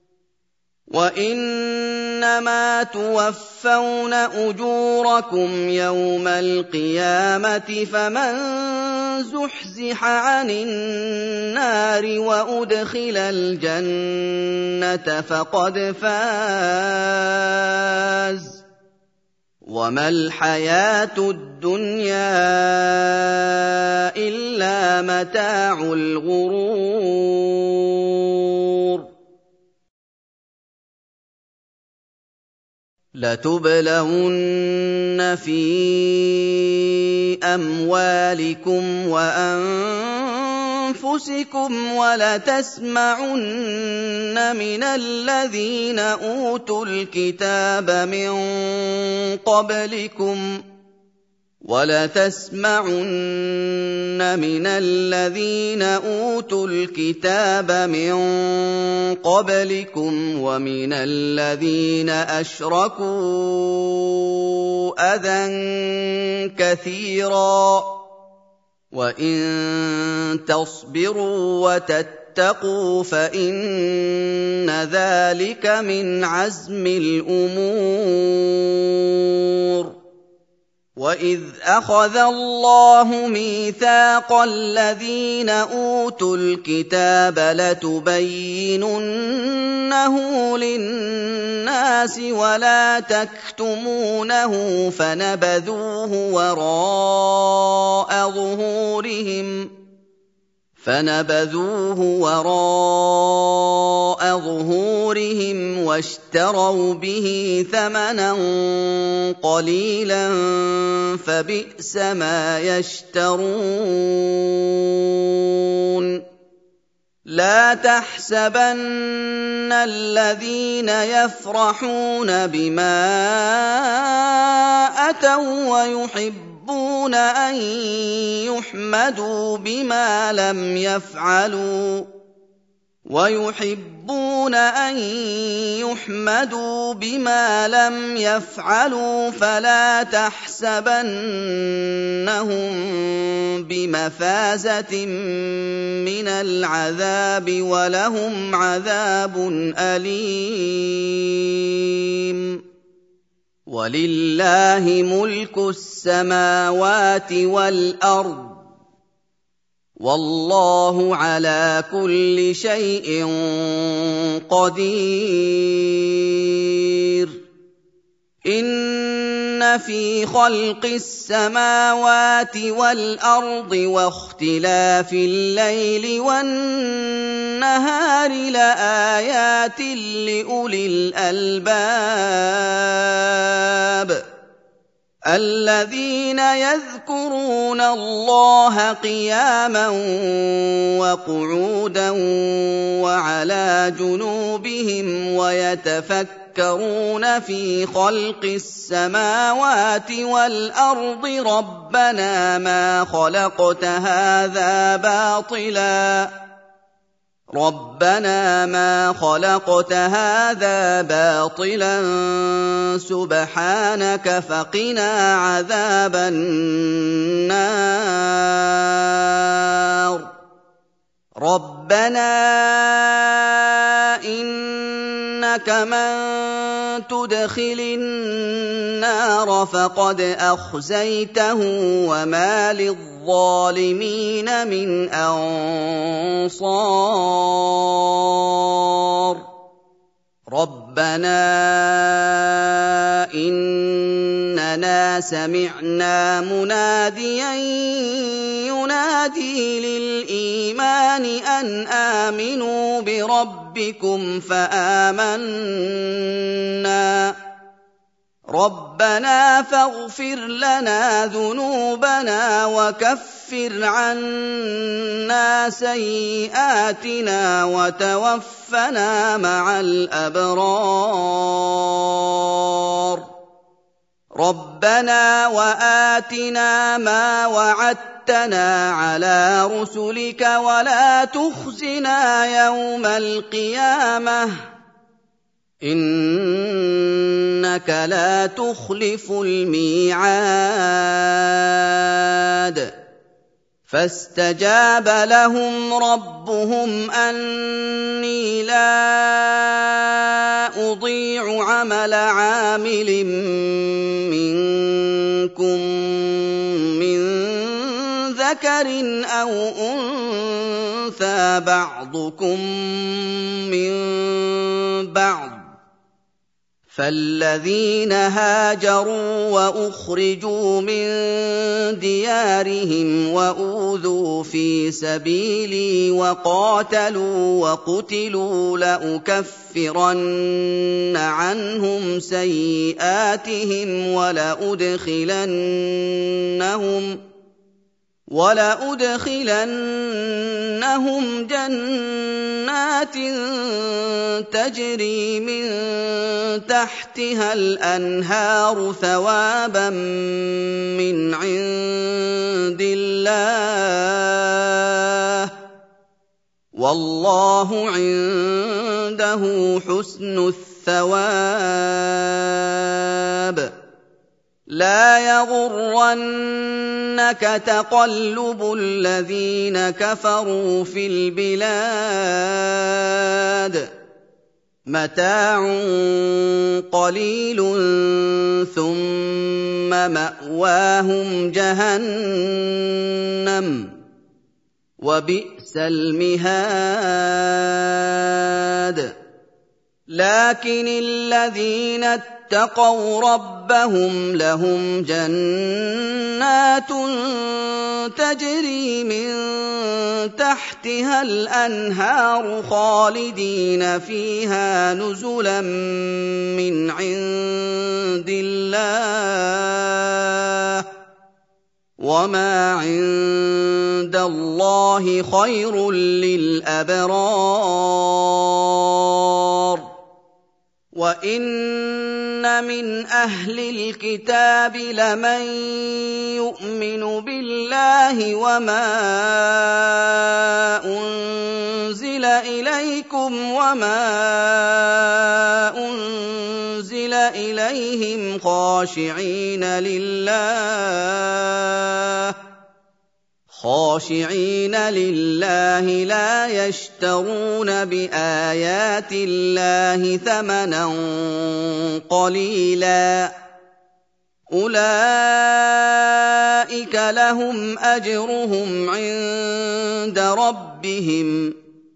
[SPEAKER 1] وإنما توفون أجوركم يوم القيامة فمن زحزح عن النار وأدخل الجنة فقد فاز وما الحياة الدنيا إلا متاع الغرور لتبلون في أموالكم وأنفسكم ولتسمعن من الذين أوتوا الكتاب من قبلكم وَلَتَسْمَعُنَّ مِنَ الَّذِينَ أُوتُوا الْكِتَابَ مِن قَبْلِكُمْ وَمِنَ الَّذِينَ أَشْرَكُوا أَذًى كَثِيرًا ۚ وَإِن تَصْبِرُوا وَتَتَّقُوا فَإِنَّ ذَٰلِكَ مِنْ عَزْمِ الْأُمُورِ. وَإِذْ أَخَذَ اللَّهُ مِيثَاقَ الَّذِينَ أُوتُوا الْكِتَابَ لَتُبَيِّنُنَّهُ لِلنَّاسِ وَلَا تَكْتُمُونَهُ فَنَبَذُوهُ وَرَاءَ ظُهُورِهِمْ فَنَبَذُوهُ وَرَاءَ ظُهُورِهِمْ وَاشْتَرَوْا بِهِ ثَمَنًا قَلِيلًا فَبِئْسَ مَا يَشْتَرُونَ. لَا تَحْسَبَنَّ الَّذِينَ يَفْرَحُونَ بِمَا أَتَوا وَّيُحِبُّونَ يحبون أن يحمدوا بما لم يفعلوا ويحبون أن يحمدوا بما لم يفعلوا فلا تحسبنهم بمفازة من العذاب ولهم عذاب أليم. وَلِلَّهِ مُلْكُ السَّمَاوَاتِ وَالْأَرْضِ ۚ وَاللَّهُ عَلَىٰ كُلِّ شَيْءٍ قَدِيرٌ. إِنَّ فِي خَلْقِ السَّمَاوَاتِ وَالْأَرْضِ وَاخْتِلَافِ اللَّيْلِ وَالنَّهَارِ لَآيَاتٍ لِّأُولِي الْأَلْبَابِ الَّذِينَ يَذْكُرُونَ اللَّهَ قِيَامًا وَقُعُودًا وَعَلَىٰ جُنُوبِهِمْ وَيَتَفَكَّرُونَ فِي خَلْقِ السَّمَاوَاتِ وَالْأَرْضِ رَبَّنَا مَا خَلَقْتَ هَٰذَا بَاطِلًا رَبَّنَا مَا خَلَقْتَ هَٰذَا بَاطِلًا سُبْحَانَكَ فَقِنَا عَذَابَ النَّارِ. رَبَّنَا إِنَّكَ مَن تُدْخِلِ النَّارَ فَقَدْ أَخْزَيْتَهُ وَمَا لِلظَّالِمِينَ مِنْ أَنصَارٍ. رَبَّنَا إِنَّنَا سَمِعْنَا مُنَادِيًا يُنَادِي لِلْإِيمَانِ أَنْ آمِنُوا بِرَبِّكُمْ فَآمَنَّا رَبَّنَا فَاغْفِرْ لَنَا ذُنُوبَنَا وَكَفِّرْ عَنَّا سَيِّئَاتِنَا وَتَوَفَّنَا مَعَ الْأَبْرَارِ. رَبَّنَا وَآتِنَا مَا وَعَدتَّنَا عَلَىٰ رُسُلِكَ وَلَا تُخْزِنَا يَوْمَ الْقِيَامَةِ إِنَّكَ لَا تُخْلِفُ الْمِيعَادَ فَاسْتَجَابَ لَهُمْ رَبُّهُمْ أَنِّي لَا أُضِيعُ عَمَلَ عَامِلٍ مِّنكُم مِّن ذَكَرٍ أَوْ أُنثَىٰ بَعْضُكُم مِّن بَعْضٍ ۖ فالذين هاجروا وأخرجوا من ديارهم وأوذوا في سبيلي وقاتلوا وقتلوا لأكفرن عنهم سيئاتهم ولأدخلنهم ولأدخلنهم جنات تجري من تحتها الأنهار ثوابا من عند الله والله عنده حسن الثواب لا يغرنك تقلب الذين كفروا في البلاد متاع قليل ثم مأواهم جهنم وبئس المهاد لكن الذين اتقوا ربهم لهم جنات تجري من تحتها الأنهار خالدين فيها نزلا من عند الله وما عند الله خير للأبرار وَإِنَّ مِنْ أَهْلِ الْكِتَابِ لَمَن يُؤْمِنُ بِاللَّهِ وَمَا أُنزِلَ إِلَيْكُمْ وَمَا أُنزِلَ إِلَيْهِمْ خَاشِعِينَ لِلَّهِ خاشعين لله لا يشترون بآيات الله ثمنا قليلا أولئك لهم أجرهم عند ربهم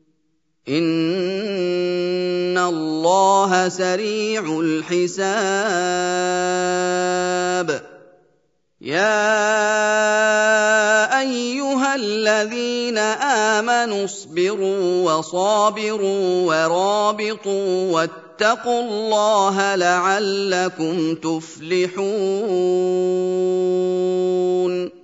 [SPEAKER 1] إن الله سريع الحساب يا أيها الذين آمنوا اصبروا وصابروا ورابطوا واتقوا الله لعلكم تفلحون